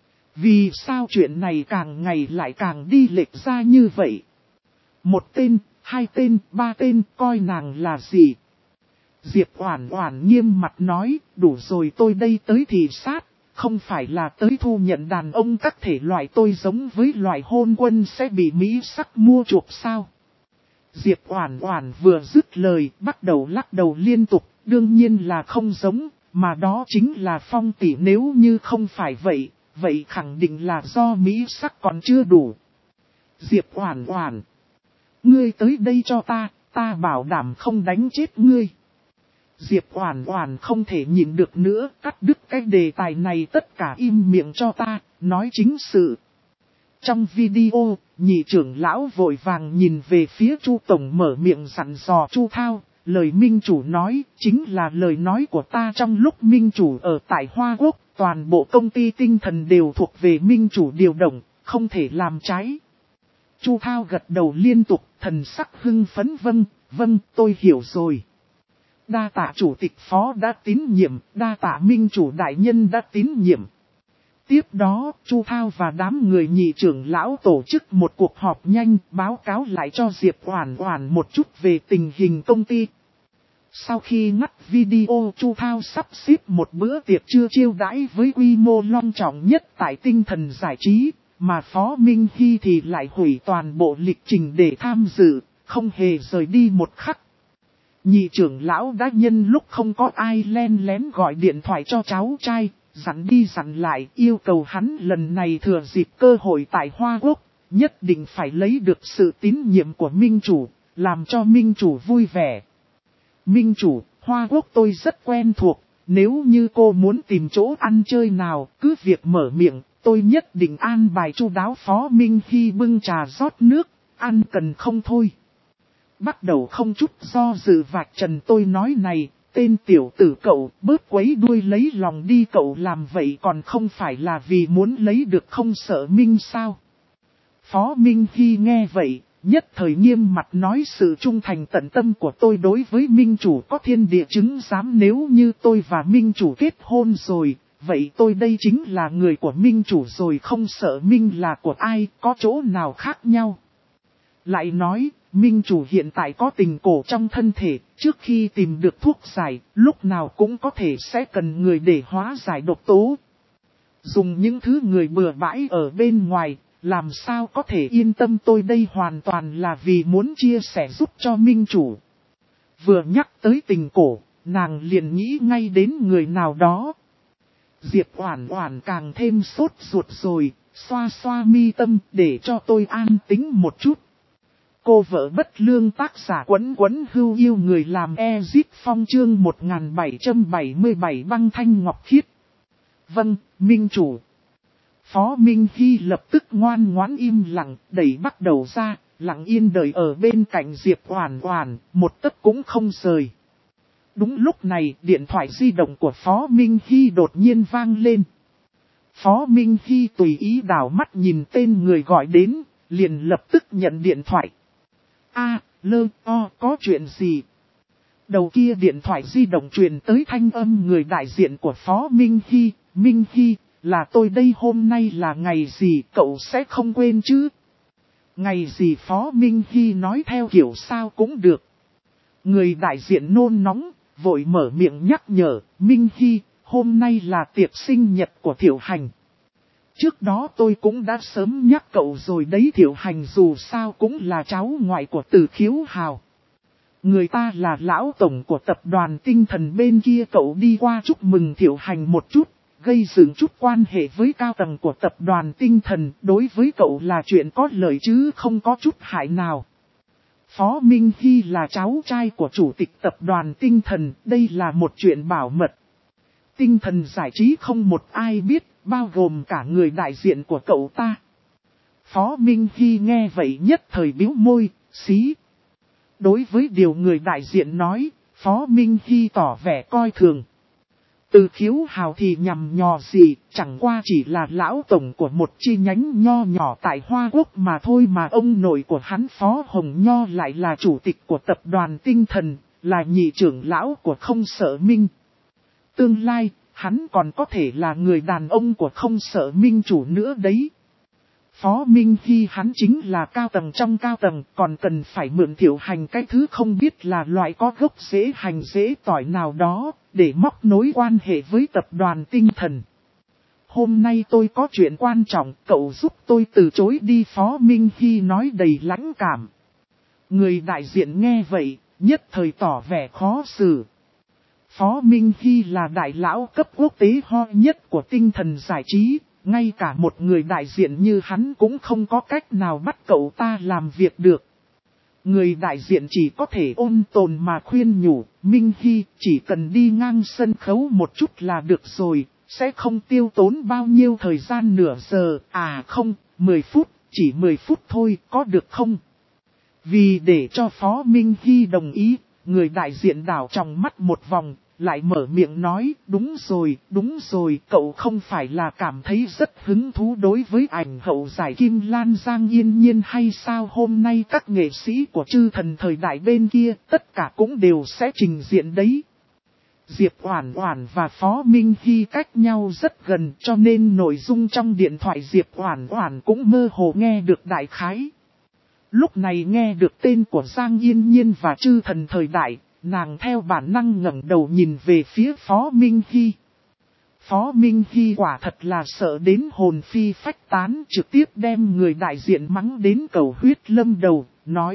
Vì sao chuyện này càng ngày lại càng đi lệch ra như vậy? Một tên, hai tên, ba tên, coi nàng là gì? Diệp Oản Oản nghiêm mặt nói, đủ rồi, tôi đây tới thị sát, không phải là tới thu nhận đàn ông các thể loại, tôi giống với loại hôn quân sẽ bị mỹ sắc mua chuộc sao? Diệp Oản Oản vừa dứt lời, bắt đầu lắc đầu liên tục, đương nhiên là không giống, mà đó chính là Phong tỷ, nếu như không phải vậy, vậy khẳng định là do mỹ sắc còn chưa đủ. Diệp Oản Oản, ngươi tới đây cho ta bảo đảm không đánh chết ngươi. Diệp Oản Oản không thể nhịn được nữa, cắt đứt cái đề tài này, tất cả im miệng cho ta, nói chính sự. Trong video, nhị trưởng lão vội vàng nhìn về phía Chu tổng, mở miệng dặn dò Chu Thao, lời minh chủ nói chính là lời nói của ta. Trong lúc minh chủ ở tại Hoa Quốc, toàn bộ công ty tinh thần đều thuộc về minh chủ điều động, không thể làm trái. Chu Thao gật đầu liên tục, thần sắc hưng phấn, vâng, tôi hiểu rồi. Đa tạ chủ tịch Phó đã tín nhiệm, đa tạ minh chủ đại nhân đã tín nhiệm. Tiếp đó, Chu Thao và đám người nhị trưởng lão tổ chức một cuộc họp nhanh, báo cáo lại cho Diệp Oản Oản một chút về tình hình công ty. Sau khi ngắt video, Chu Thao sắp xếp một bữa tiệc trưa chiêu đãi với quy mô long trọng nhất tại tinh thần giải trí, mà Phó Minh Hy thì lại hủy toàn bộ lịch trình để tham dự, không hề rời đi một khắc. Nhị trưởng lão đã nhân lúc không có ai len lén gọi điện thoại cho cháu trai, dặn đi dặn lại, yêu cầu hắn lần này thừa dịp cơ hội tại Hoa Quốc, nhất định phải lấy được sự tín nhiệm của minh chủ, làm cho minh chủ vui vẻ. Minh chủ, Hoa Quốc tôi rất quen thuộc, nếu như cô muốn tìm chỗ ăn chơi nào, cứ việc mở miệng, tôi nhất định an bài chu đáo. Phó Minh Hy bưng trà rót nước, ăn cần không thôi. Bắt đầu không chút do dự vạch trần tôi nói này, tên tiểu tử cậu bớt quấy đuôi lấy lòng đi, cậu làm vậy còn không phải là vì muốn lấy được không sợ minh sao? Phó Minh Hy nghe vậy, nhất thời nghiêm mặt nói sự trung thành tận tâm của tôi đối với minh chủ có thiên địa chứng giám, nếu như tôi và minh chủ kết hôn rồi, vậy tôi đây chính là người của minh chủ rồi, không sợ minh là của ai, có chỗ nào khác nhau. Lại nói, minh chủ hiện tại có tình cổ trong thân thể, trước khi tìm được thuốc giải, lúc nào cũng có thể sẽ cần người để hóa giải độc tố. Dùng những thứ người bừa bãi ở bên ngoài, làm sao có thể yên tâm, tôi đây hoàn toàn là vì muốn chia sẻ giúp cho minh chủ. Vừa nhắc tới tình cổ, nàng liền nghĩ ngay đến người nào đó. Diệp Oản Oản càng thêm sốt ruột rồi, xoa xoa mi tâm để cho tôi an tĩnh một chút. Cô vợ bất lương tác giả Quấn Quấn Hưu yêu người làm Ezip Phong chương 1777 băng thanh ngọc khiết. Vâng, minh chủ. Phó Minh Hy lập tức ngoan ngoãn im lặng, đẩy bắt đầu ra, lặng yên đợi ở bên cạnh Diệp Oản Oản, một tấc cũng không rời. Đúng lúc này, điện thoại di động của Phó Minh Hy đột nhiên vang lên. Phó Minh Hy tùy ý đảo mắt nhìn tên người gọi đến, liền lập tức nhận điện thoại. Có chuyện gì? Đầu kia điện thoại di động truyền tới thanh âm người đại diện của Phó Minh Hy. Minh Hy, là tôi đây, hôm nay là ngày gì cậu sẽ không quên chứ? Ngày gì? Phó Minh Hy nói theo kiểu sao cũng được. Người đại diện nôn nóng, vội mở miệng nhắc nhở, Minh Hy, hôm nay là tiệc sinh nhật của Thiệu Hành. Trước đó tôi cũng đã sớm nhắc cậu rồi đấy, Thiệu Hành dù sao cũng là cháu ngoại của Từ Khiếu Hào. Người ta là lão tổng của tập đoàn Tinh Thần bên kia, cậu đi qua chúc mừng Thiệu Hành một chút, gây dựng chút quan hệ với cao tầng của tập đoàn Tinh Thần, đối với cậu là chuyện có lợi chứ không có chút hại nào. Phó Minh Hy là cháu trai của chủ tịch tập đoàn Tinh Thần, đây là một chuyện bảo mật. Tinh Thần giải trí không một ai biết, bao gồm cả người đại diện của cậu ta. Phó Minh Hy nghe vậy nhất thời bĩu môi, xí. Đối với điều người đại diện nói, Phó Minh Hy tỏ vẻ coi thường. Từ Khiếu Hào thì nhằm nhò gì, chẳng qua chỉ là lão tổng của một chi nhánh nho nhỏ tại Hoa Quốc mà thôi, mà ông nội của hắn Phó Hồng Nho lại là chủ tịch của tập đoàn Tinh Thần, là nhị trưởng lão của Không Sợ Minh. Tương lai, hắn còn có thể là người đàn ông của Không Sợ Minh chủ nữa đấy. Phó Minh Hy hắn chính là cao tầng trong cao tầng, còn cần phải mượn Thiệu Hành cái thứ không biết là loại có gốc rễ hành rễ tỏi nào đó, để móc nối quan hệ với tập đoàn Tinh Thần. Hôm nay tôi có chuyện quan trọng, cậu giúp tôi từ chối đi, Phó Minh Hy nói đầy lãnh cảm. Người đại diện nghe vậy, nhất thời tỏ vẻ khó xử. Phó Minh Hy là đại lão cấp quốc tế ho nhất của Tinh Thần giải trí. Ngay cả một người đại diện như hắn cũng không có cách nào bắt cậu ta làm việc được. Người đại diện chỉ có thể ôn tồn mà khuyên nhủ, Minh Hy chỉ cần đi ngang sân khấu một chút là được rồi, sẽ không tiêu tốn bao nhiêu thời gian, nửa giờ, 10 phút, chỉ 10 phút thôi, có được không? Vì để cho Phó Minh Hy đồng ý, người đại diện đảo trong mắt một vòng. Lại mở miệng nói, đúng rồi, cậu không phải là cảm thấy rất hứng thú đối với ảnh hậu giải Kim Lan Giang Yên Nhiên hay sao? Hôm nay các nghệ sĩ của Chư Thần thời đại bên kia, tất cả cũng đều sẽ trình diện đấy. Diệp Oản Oản và Phó Minh Hy cách nhau rất gần, cho nên nội dung trong điện thoại Diệp Oản Oản cũng mơ hồ nghe được đại khái. Lúc này nghe được tên của Giang Yên Nhiên và Chư Thần thời đại, nàng theo bản năng ngẩng đầu nhìn về phía Phó Minh Hy. Phó Minh Hy quả thật là sợ đến hồn phi phách tán, trực tiếp đem người đại diện mắng đến cầu huyết lâm đầu,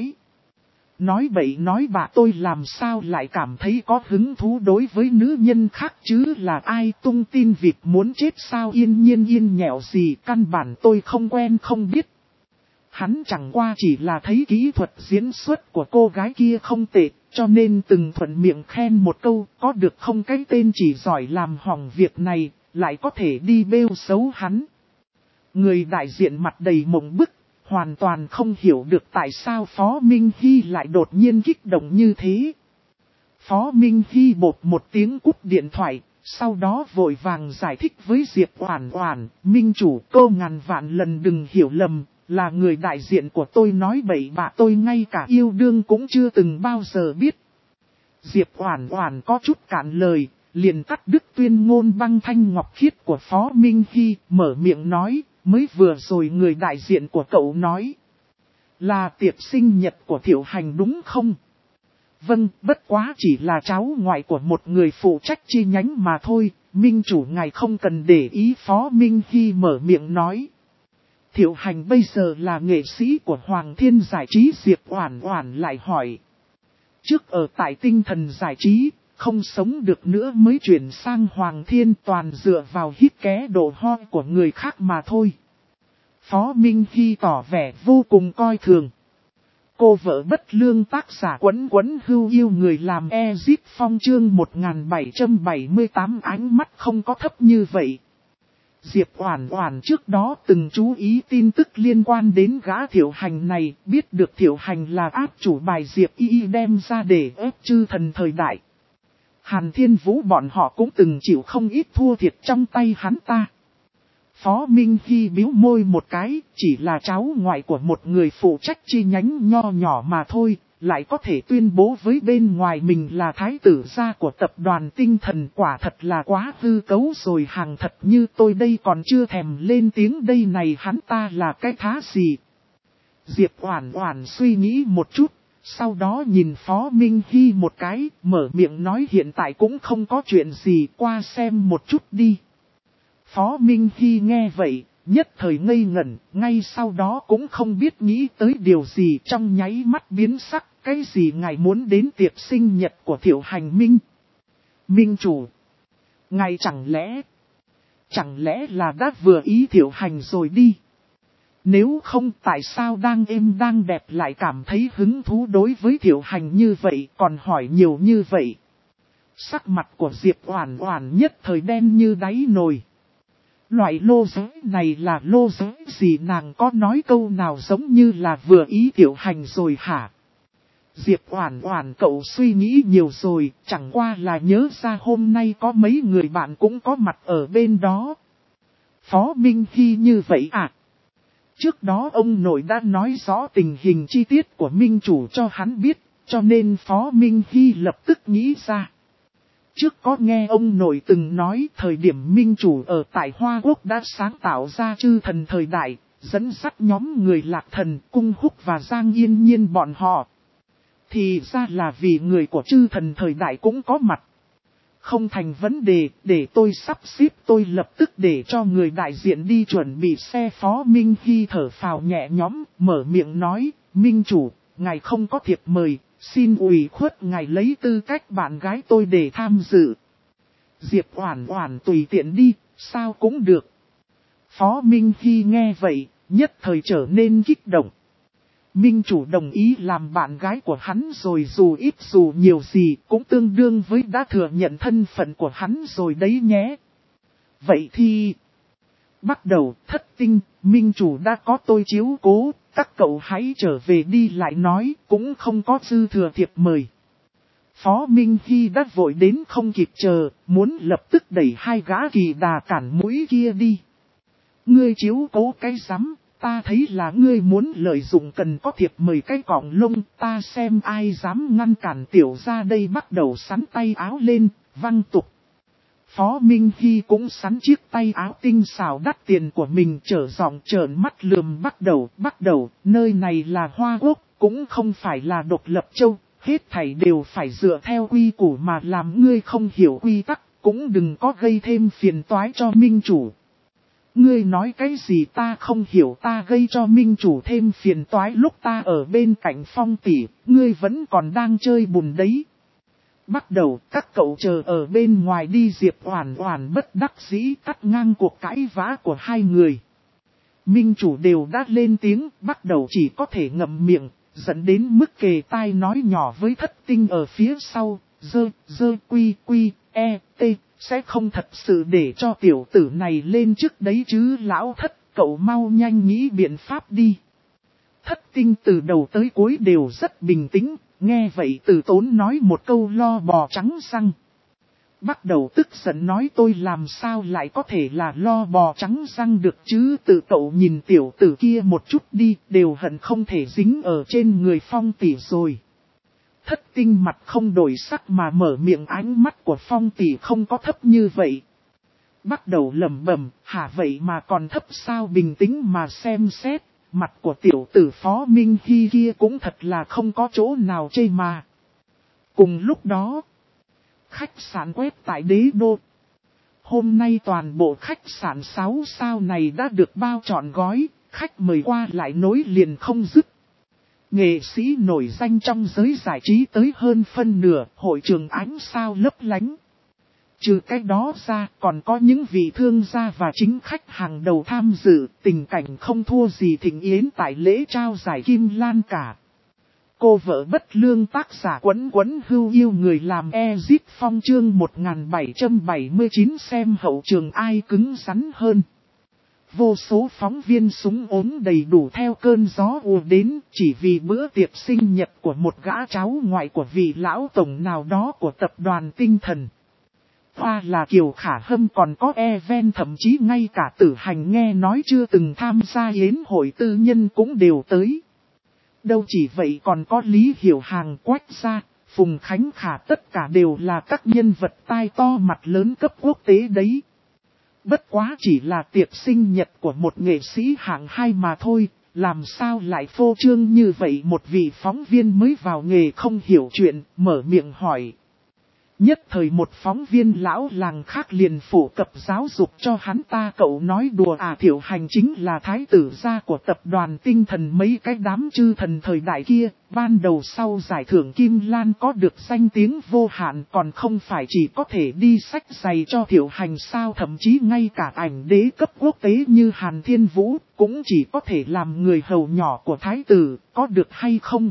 nói bậy nói bạ, tôi làm sao lại cảm thấy có hứng thú đối với nữ nhân khác chứ, là ai tung tin vịt muốn chết sao? Yên Nhiên yên nhẹo gì, căn bản tôi không quen không biết. Hắn chẳng qua chỉ là thấy kỹ thuật diễn xuất của cô gái kia không tệ, cho nên từng thuận miệng khen một câu, có được không? Cái tên chỉ giỏi làm hỏng việc này, lại có thể đi bêu xấu hắn. Người đại diện mặt đầy mộng bức, hoàn toàn không hiểu được tại sao Phó Minh Hy lại đột nhiên kích động như thế. Phó Minh Hy bột một tiếng cúp điện thoại, sau đó vội vàng giải thích với Diệp Oản Oản, Minh chủ, cô ngàn vạn lần đừng hiểu lầm. Là người đại diện của tôi nói bậy bạ, tôi ngay cả yêu đương cũng chưa từng bao giờ biết. Diệp Oản Oản có chút cạn lời, liền cắt đứt tuyên ngôn băng thanh ngọc khiết của Phó Minh Hy, mở miệng nói, mới vừa rồi người đại diện của cậu nói là tiệc sinh nhật của Thiệu Hành đúng không? Vâng, bất quá chỉ là cháu ngoại của một người phụ trách chi nhánh mà thôi, Minh chủ ngài không cần để ý. Phó Minh Hy mở miệng nói. Thiệu Hành bây giờ là nghệ sĩ của Hoàng Thiên giải trí. Diệp Oản Oản lại hỏi. Trước ở tại Tinh Thần giải trí, không sống được nữa mới chuyển sang Hoàng Thiên, toàn dựa vào hít ké độ ho của người khác mà thôi. Phó Minh Hy tỏ vẻ vô cùng coi thường. Cô vợ bất lương tác giả Quấn Quấn Hưu yêu người làm Ezip Phong chương 1778 ánh mắt không có thấp như vậy. Diệp Oản Oản trước đó từng chú ý tin tức liên quan đến gã Thiệu Hành này, biết được Thiệu Hành là áp chủ bài Diệp Y đem ra để ép chư thần thời đại. Hàn Thiên Vũ bọn họ cũng từng chịu không ít thua thiệt trong tay hắn ta. Phó Minh Hy bĩu môi một cái, chỉ là cháu ngoại của một người phụ trách chi nhánh nho nhỏ mà thôi, lại có thể tuyên bố với bên ngoài mình là thái tử gia của tập đoàn tinh thần, quả thật là quá hư cấu rồi. Hàng thật như tôi đây còn chưa thèm lên tiếng đây này, hắn ta là cái thá gì? Diệp Oản Oản suy nghĩ một chút, sau đó nhìn Phó Minh Hy một cái, mở miệng nói hiện tại cũng không có chuyện gì, qua xem một chút đi. Phó Minh Hy nghe vậy, nhất thời ngây ngẩn, ngay sau đó cũng không biết nghĩ tới điều gì, trong nháy mắt biến sắc. Cái gì ngài muốn đến tiệc sinh nhật của Thiệu Hành Minh? Minh chủ, ngài chẳng lẽ là đã vừa ý Thiệu Hành rồi đi? Nếu không tại sao đang êm đang đẹp lại cảm thấy hứng thú đối với Thiệu Hành như vậy, còn hỏi nhiều như vậy? Sắc mặt của Diệp Oản Oản nhất thời đen như đáy nồi. Loại lô giới này là lô giới gì, nàng có nói câu nào giống như là vừa ý Thiệu Hành rồi hả? Diệp Oản Oản cậu suy nghĩ nhiều rồi, chẳng qua là nhớ ra hôm nay có mấy người bạn cũng có mặt ở bên đó. Phó Minh Hy như vậy à? Trước đó ông nội đã nói rõ tình hình chi tiết của Minh chủ cho hắn biết, cho nên Phó Minh Hy lập tức nghĩ ra. Trước có nghe ông nội từng nói thời điểm Minh chủ ở tại Hoa Quốc đã sáng tạo ra chư thần thời đại, dẫn dắt nhóm người Lạc Thần, Cung Húc và Giang Yên Nhiên bọn họ. Thì ra là vì người của chư thần thời đại cũng có mặt. Không thành vấn đề, để tôi sắp xếp, tôi lập tức để cho người đại diện đi chuẩn bị xe. Phó Minh Hy thở phào nhẹ nhõm, mở miệng nói, Minh chủ, ngài không có thiệp mời, xin ủy khuất ngài lấy tư cách bạn gái tôi để tham dự. Diệp Oản Oản tùy tiện đi, sao cũng được. Phó Minh Hy nghe vậy, nhất thời trở nên kích động. Minh chủ đồng ý làm bạn gái của hắn rồi, dù ít dù nhiều gì cũng tương đương với đã thừa nhận thân phận của hắn rồi đấy nhé. Vậy thì bắt đầu. Thất tinh, Minh chủ đã có tôi chiếu cố, các cậu hãy trở về đi lại nói, cũng không có dư thừa thiệp mời. Phó Minh Hy đã vội đến không kịp chờ, muốn lập tức đẩy hai gã kỳ đà cản mũi kia đi. Ngươi chiếu cố cái rắm, ta thấy là ngươi muốn lợi dụng cần có thiệp mời cái cọng lông, ta xem ai dám ngăn cản tiểu ra đây. Bắt đầu sắn tay áo lên, văng tục. Phó Minh Hy cũng sắn chiếc tay áo tinh xảo đắt tiền của mình, trở giọng trợn mắt lườm. Bắt đầu, nơi này là Hoa Quốc, cũng không phải là độc lập châu, hết thảy đều phải dựa theo quy củ mà làm. Ngươi không hiểu quy tắc, cũng đừng có gây thêm phiền toái cho Minh chủ. Ngươi nói cái gì ta không hiểu, ta gây cho Minh chủ thêm phiền toái lúc ta ở bên cạnh Phong tỷ, ngươi vẫn còn đang chơi bùn đấy. Bắt đầu, các cậu chờ ở bên ngoài đi. Diệp Oản Oản bất đắc dĩ cắt ngang cuộc cãi vã của hai người. Minh chủ đều đã lên tiếng, bắt đầu chỉ có thể ngậm miệng, dẫn đến mức kề tai nói nhỏ với Thất tinh ở phía sau, quy, sẽ không thật sự để cho tiểu tử này lên trước đấy chứ lão Thất, cậu mau nhanh nghĩ biện pháp đi. Thất tinh từ đầu tới cuối đều rất bình tĩnh, nghe vậy Từ Tốn nói một câu lo bò trắng răng. Bắt đầu tức giận nói tôi làm sao lại có thể là lo bò trắng răng được chứ, tự cậu nhìn tiểu tử kia một chút đi, đều hận không thể dính ở trên người Phong tỷ rồi. Thất tinh mặt không đổi sắc mà mở miệng, ánh mắt của Phong tỷ không có thấp như vậy. Bắt đầu lẩm bẩm, hả vậy mà còn thấp sao, bình tĩnh mà xem xét, mặt của tiểu tử Phó Minh Hy kia cũng thật là không có chỗ nào chê mà. Cùng lúc đó, khách sạn quét tại Đế Đô. Hôm nay toàn bộ khách sạn 6 sao này đã được bao trọn gói, khách mời qua lại nối liền không dứt. Nghệ sĩ nổi danh trong giới giải trí tới hơn phân nửa, hội trường ánh sao lấp lánh. Trừ cái đó ra, còn có những vị thương gia và chính khách hàng đầu tham dự, tình cảnh không thua gì thịnh yến tại lễ trao giải Kim Lan cả. Cô vợ bất lương tác giả Quấn Quấn Hưu yêu người làm Ezit Phong chương 1779 xem hậu trường ai cứng rắn hơn. vô số phóng viên súng ốm đầy đủ theo cơn gió ùa đến chỉ vì bữa tiệc sinh nhật của một gã cháu ngoại của vị lão tổng nào đó của tập đoàn Tinh Thần. Hoa là Kiều Khả Hâm còn có Even, thậm chí ngay cả Tử Hành nghe nói chưa từng tham gia yến hội tư nhân cũng đều tới. Đâu chỉ vậy còn có Lý Hiểu Hàng, Quách Gia, Phùng Khánh Khả, tất cả đều là các nhân vật tai to mặt lớn cấp quốc tế đấy. Bất quá chỉ là tiệc sinh nhật của một nghệ sĩ hạng 2 mà thôi, làm sao lại phô trương như vậy? Một vị phóng viên mới vào nghề không hiểu chuyện, mở miệng hỏi. Nhất thời một phóng viên lão làng khác liền phổ cập giáo dục cho hắn ta. Cậu nói đùa à? Thiệu Hành chính là thái tử gia của tập đoàn Tinh Thần, mấy cái đám chư thần thời đại kia, ban đầu sau giải thưởng Kim Lan có được danh tiếng vô hạn, còn không phải chỉ có thể đi xách giày cho Thiệu Hành sao? Thậm chí ngay cả ảnh đế cấp quốc tế như Hàn Thiên Vũ cũng chỉ có thể làm người hầu nhỏ của thái tử, có được hay không?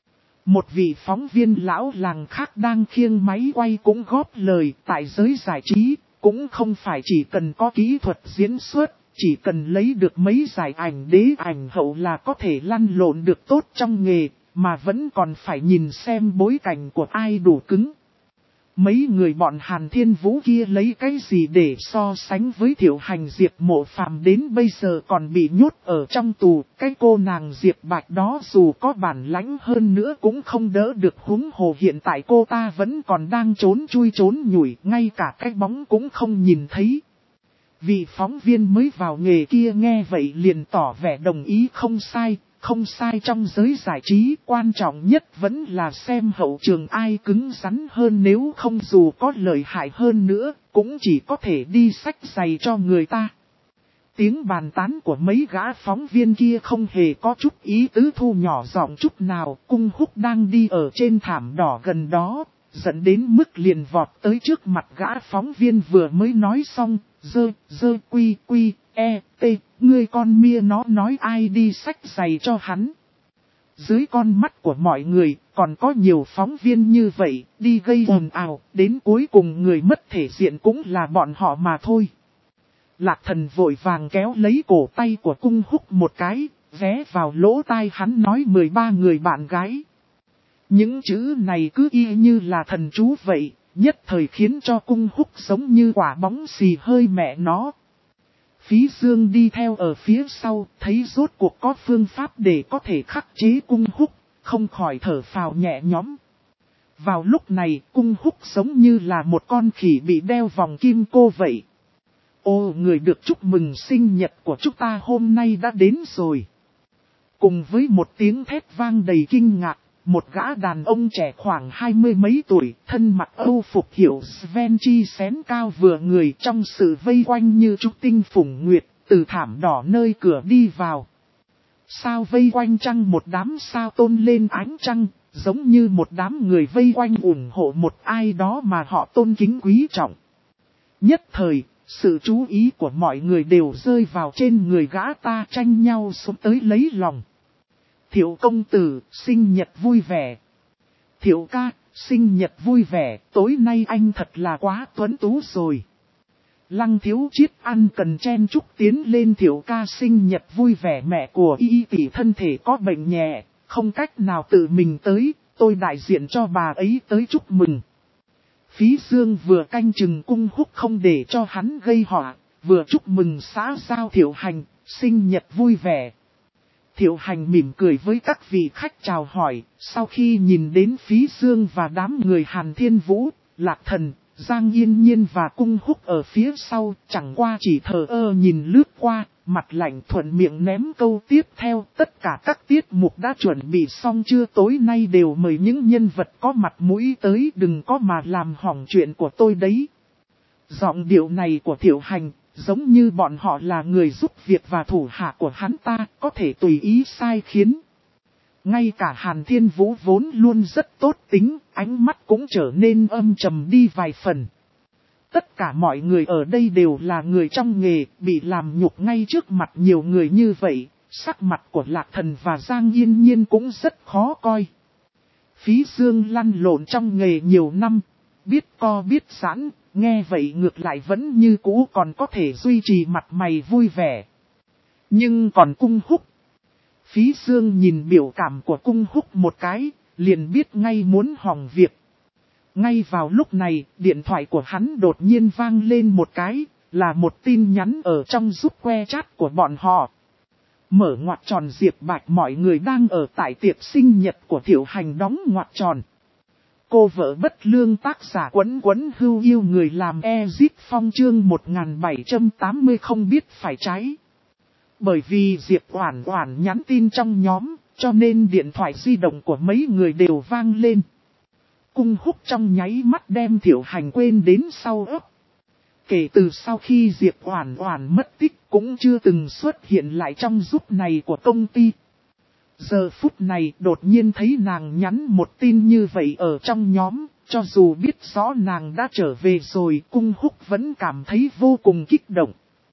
Một vị phóng viên lão làng khác đang khiêng máy quay cũng góp lời, tại giới giải trí, cũng không phải chỉ cần có kỹ thuật diễn xuất, chỉ cần lấy được mấy giải ảnh đế ảnh hậu là có thể lăn lộn được tốt trong nghề, mà vẫn còn phải nhìn xem bối cảnh của ai đủ cứng. Mấy người bọn Hàn Thiên Vũ kia lấy cái gì để so sánh với Thiệu Hành? Diệp Mộ Phàm đến bây giờ còn bị nhốt ở trong tù, cái cô nàng Diệp Bạch đó dù có bản lãnh hơn nữa cũng không đỡ được, huống hồ hiện tại cô ta vẫn còn đang trốn chui trốn nhủi, ngay cả cái bóng cũng không nhìn thấy. Vị phóng viên mới vào nghề kia nghe vậy liền tỏ vẻ đồng ý. Không sai. Không sai, trong giới giải trí quan trọng nhất vẫn là xem hậu trường ai cứng rắn hơn, nếu không dù có lợi hại hơn nữa, cũng chỉ có thể đi xách giày cho người ta. Tiếng bàn tán của mấy gã phóng viên kia không hề có chút ý tứ thu nhỏ giọng chút nào. Cung Húc đang đi ở trên thảm đỏ gần đó, dẫn đến mức liền vọt tới trước mặt gã phóng viên vừa mới nói xong. Dơ quy ngươi con mia nó nói ai đi xách giày cho hắn. Dưới con mắt của mọi người, còn có nhiều phóng viên như vậy, đi gây ồn ào, đến cuối cùng người mất thể diện cũng là bọn họ mà thôi. Lạc Thần vội vàng kéo lấy cổ tay của Cung Húc một cái, vé vào lỗ tai hắn nói 13 người bạn gái. Những chữ này cứ y như là thần chú vậy, nhất thời khiến cho Cung Húc giống như quả bóng xì hơi mẹ nó. Phí Dương đi theo ở phía sau, thấy rốt cuộc có phương pháp để có thể khắc chế Cung Húc, không khỏi thở phào nhẹ nhõm. Vào lúc này, Cung Húc giống như là một con khỉ bị đeo vòng kim cô vậy. Ô, người được chúc mừng sinh nhật của chúng ta hôm nay đã đến rồi. Cùng với một tiếng thét vang đầy kinh ngạc, một gã đàn ông trẻ khoảng 20 mấy tuổi, thân mặc Âu phục hiệu Svenchi xén cao vừa người, trong sự vây quanh như trúc tinh phủng nguyệt, từ thảm đỏ nơi cửa đi vào. Sao vây quanh trăng một đám sao tôn lên ánh trăng, giống như một đám người vây quanh ủng hộ một ai đó mà họ tôn kính quý trọng. Nhất thời, sự chú ý của mọi người đều rơi vào trên người gã ta, tranh nhau xuống tới lấy lòng. Thiệu công tử, sinh nhật vui vẻ. Thiệu ca, sinh nhật vui vẻ, tối nay anh thật là quá tuấn tú rồi. Lăng Thiếu Chiết ăn cần chen chúc tiến lên. Thiệu ca sinh nhật vui vẻ, mẹ của y tỷ thân thể có bệnh nhẹ, không cách nào tự mình tới, tôi đại diện cho bà ấy tới chúc mừng. Phí Dương vừa canh chừng Cung Húc không để cho hắn gây họa, vừa chúc mừng xã giao Thiệu Hành, sinh nhật vui vẻ. Thiệu Hành mỉm cười với các vị khách chào hỏi, sau khi nhìn đến Phí Dương và đám người Hàn Thiên Vũ, Lạc Thần, Giang Yên Nhiên và Cung Húc ở phía sau, chẳng qua chỉ thờ ơ nhìn lướt qua, mặt lạnh thuận miệng ném câu tiếp theo. Tất cả các tiết mục đã chuẩn bị xong chưa? Tối nay đều mời những nhân vật có mặt mũi tới, đừng có mà làm hỏng chuyện của tôi đấy. Giọng điệu này của Thiệu Hành, giống như bọn họ là người giúp việc và thủ hạ của hắn ta, có thể tùy ý sai khiến. Ngay cả Hàn Thiên Vũ vốn luôn rất tốt tính, ánh mắt cũng trở nên âm trầm đi vài phần. Tất cả mọi người ở đây đều là người trong nghề, bị làm nhục ngay trước mặt nhiều người như vậy, sắc mặt của Lạc Thần và Giang Yên Nhiên cũng rất khó coi. Phí Dương lăn lộn trong nghề nhiều năm, biết co biết giãn, nghe vậy ngược lại vẫn như cũ còn có thể duy trì mặt mày vui vẻ. Nhưng còn Cung Húc. Phí Dương nhìn biểu cảm của Cung Húc một cái, liền biết ngay muốn hỏng việc. Ngay vào lúc này, điện thoại của hắn đột nhiên vang lên một cái, là một tin nhắn ở trong group que chat của bọn họ. Mở ngoặc tròn Diệp Bạch, mọi người đang ở tại tiệc sinh nhật của Thiệu Hành, đóng ngoặc tròn. Cô vợ bất lương, tác giả Quấn Quấn Hưu yêu người làm Ezip Phong, chương 1780 không biết phải trái. Bởi vì Diệp Oản Oản nhắn tin trong nhóm, cho nên điện thoại di động của mấy người đều vang lên. Cung Húc trong nháy mắt đem Thiệu Hành quên đến sau ấp. Kể từ sau khi Diệp Oản Oản mất tích cũng chưa từng xuất hiện lại trong group này của công ty. Giờ phút này đột nhiên thấy nàng nhắn một tin như vậy ở trong nhóm, cho dù biết rõ nàng đã trở về rồi, Cung Húc vẫn cảm thấy vô cùng kích động.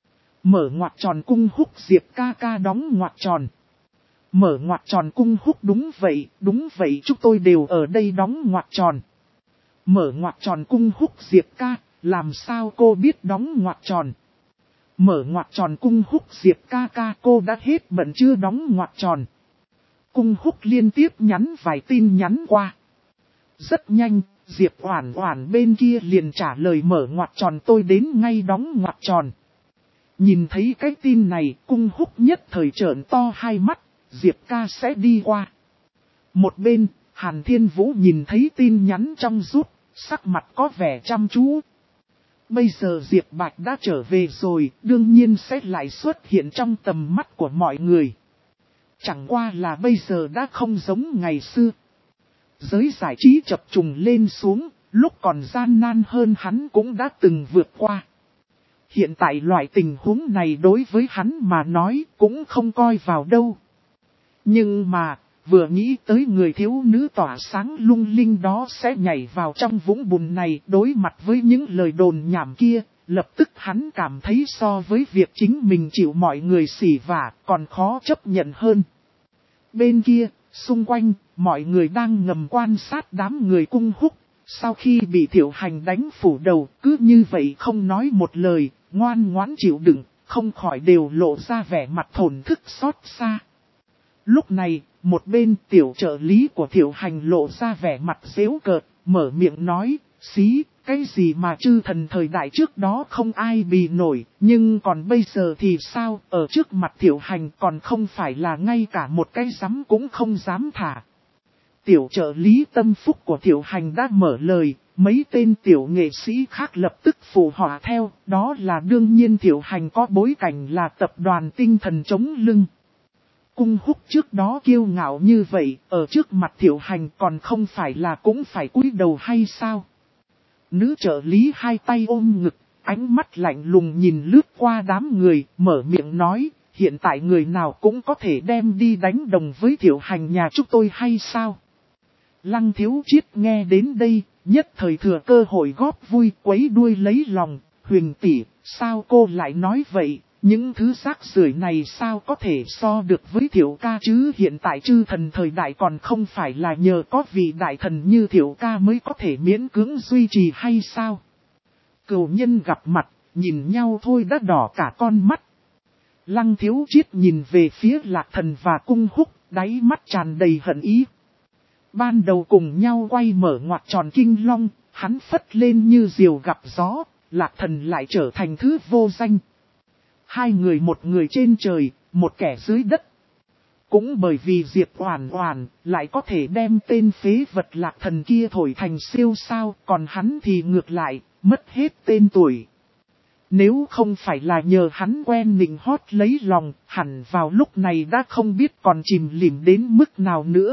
Mở ngoặc tròn Cung Húc Diệp ca ca, đóng ngoặc tròn. Mở ngoặc tròn Cung Húc, đúng vậy chúng tôi đều ở đây, đóng ngoặc tròn. Mở ngoặc tròn Cung Húc Diệp ca, làm sao cô biết, đóng ngoặc tròn. Mở ngoặc tròn Cung Húc Diệp ca ca, cô đã hết bận chưa, đóng ngoặc tròn. Cung Húc liên tiếp nhắn vài tin nhắn qua. Rất nhanh, Diệp Oản Oản bên kia liền trả lời mở ngoặc tròn tôi đến ngay, đóng ngoặc tròn. Nhìn thấy cái tin này, Cung Húc nhất thời trợn to hai mắt, Diệp ca sẽ đi qua. Một bên, Hàn Thiên Vũ nhìn thấy tin nhắn trong group, sắc mặt có vẻ chăm chú. Bây giờ Diệp Bạch đã trở về rồi, đương nhiên sẽ lại xuất hiện trong tầm mắt của mọi người. Chẳng qua là bây giờ đã không giống ngày xưa. Giới giải trí chập trùng lên xuống, lúc còn gian nan hơn hắn cũng đã từng vượt qua. Hiện tại loại tình huống này đối với hắn mà nói cũng không coi vào đâu. Nhưng mà, vừa nghĩ tới người thiếu nữ tỏa sáng lung linh đó sẽ nhảy vào trong vũng bùn này, đối mặt với những lời đồn nhảm kia, lập tức hắn cảm thấy so với việc chính mình chịu mọi người xỉ vả còn khó chấp nhận hơn. Bên kia, xung quanh, mọi người đang ngầm quan sát đám người Cung Húc. Sau khi bị Thiệu Hành đánh phủ đầu, cứ như vậy không nói một lời, ngoan ngoãn chịu đựng, không khỏi đều lộ ra vẻ mặt thổn thức xót xa. Lúc này, một bên tiểu trợ lý của Thiệu Hành lộ ra vẻ mặt giễu cợt, mở miệng nói, xí, cái gì mà chư thần thời đại trước đó không ai bì nổi, nhưng còn bây giờ thì sao, ở trước mặt Thiệu Hành còn không phải là ngay cả một cái dám cũng không dám thả. Tiểu trợ lý tâm phúc của Thiệu Hành đã mở lời, mấy tên tiểu nghệ sĩ khác lập tức phụ họa theo, đó là đương nhiên Thiệu Hành có bối cảnh là tập đoàn tinh thần chống lưng. Cung Húc trước đó kiêu ngạo như vậy, ở trước mặt Thiệu Hành còn không phải là cũng phải cúi đầu hay sao? Nữ trợ lý hai tay ôm ngực, ánh mắt lạnh lùng nhìn lướt qua đám người, mở miệng nói, hiện tại người nào cũng có thể đem đi đánh đồng với Thiệu Hành nhà chúng tôi hay sao? Lăng Thiếu Chiết nghe đến đây, nhất thời thừa cơ hội góp vui quấy đuôi lấy lòng, Huyền tỷ, sao cô lại nói vậy? Những thứ rác rưởi này sao có thể so được với Thiệu ca chứ, hiện tại chư thần thời đại còn không phải là nhờ có vị đại thần như Thiệu ca mới có thể miễn cưỡng duy trì hay sao? Cừu nhân gặp mặt, nhìn nhau thôi đã đỏ cả con mắt. Lăng Thiếu Chiết nhìn về phía Lạc Thần và Cung Húc, đáy mắt tràn đầy hận ý. Ban đầu cùng nhau quay mở ngoặc tròn Kinh Long, hắn phất lên như diều gặp gió, Lạc Thần lại trở thành thứ vô danh. Hai người, một người trên trời, một kẻ dưới đất. Cũng bởi vì Diệp Oản Oản lại có thể đem tên phế vật Lạc Thần kia thổi thành siêu sao, còn hắn thì ngược lại, mất hết tên tuổi. Nếu không phải là nhờ hắn quen nịnh hót lấy lòng, hẳn vào lúc này đã không biết còn chìm lìm đến mức nào nữa.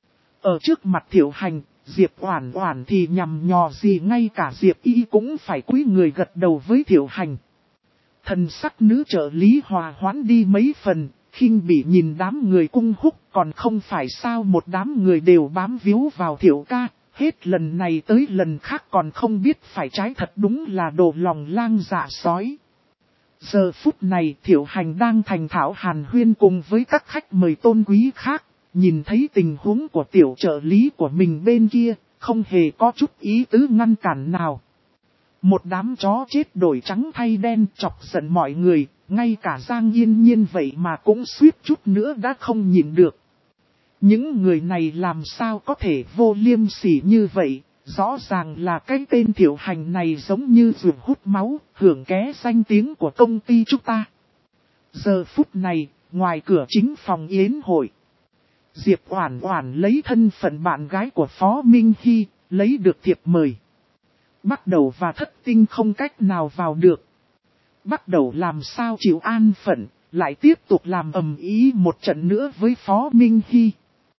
Ở trước mặt Thiệu Hành, Diệp Oản Oản thì nhằm nhò gì ngay cả Diệp Y cũng phải cúi người gật đầu với Thiệu Hành. Thần sắc nữ trợ lý hòa hoãn đi mấy phần, khinh bỉ nhìn đám người Cung Húc, còn không phải sao một đám người đều bám víu vào Thiệu ca, hết lần này tới lần khác còn không biết phải trái, thật đúng là đồ lòng lang dạ sói. Giờ phút này Thiệu Hành đang thành thạo hàn huyên cùng với các khách mời tôn quý khác, nhìn thấy tình huống của tiểu trợ lý của mình bên kia, không hề có chút ý tứ ngăn cản nào. Một đám chó chết đổi trắng thay đen chọc giận mọi người, Ngay cả Giang Yên Nhiên vậy mà cũng suýt chút nữa đã không nhịn được. Những người này làm sao có thể vô liêm sỉ như vậy, rõ ràng là cái tên Thiệu Hành này giống như ruột hút máu, hưởng ké danh tiếng của công ty chúng ta. Giờ phút này, ngoài cửa chính phòng yến hội, Diệp Oản Oản lấy thân phận bạn gái của Phó Minh Hy, lấy được thiệp mời. Bắt đầu và Thất Tinh không cách nào vào được. Bắt đầu làm sao chịu an phận, lại tiếp tục làm ầm ĩ một trận nữa với Phó Minh Hy.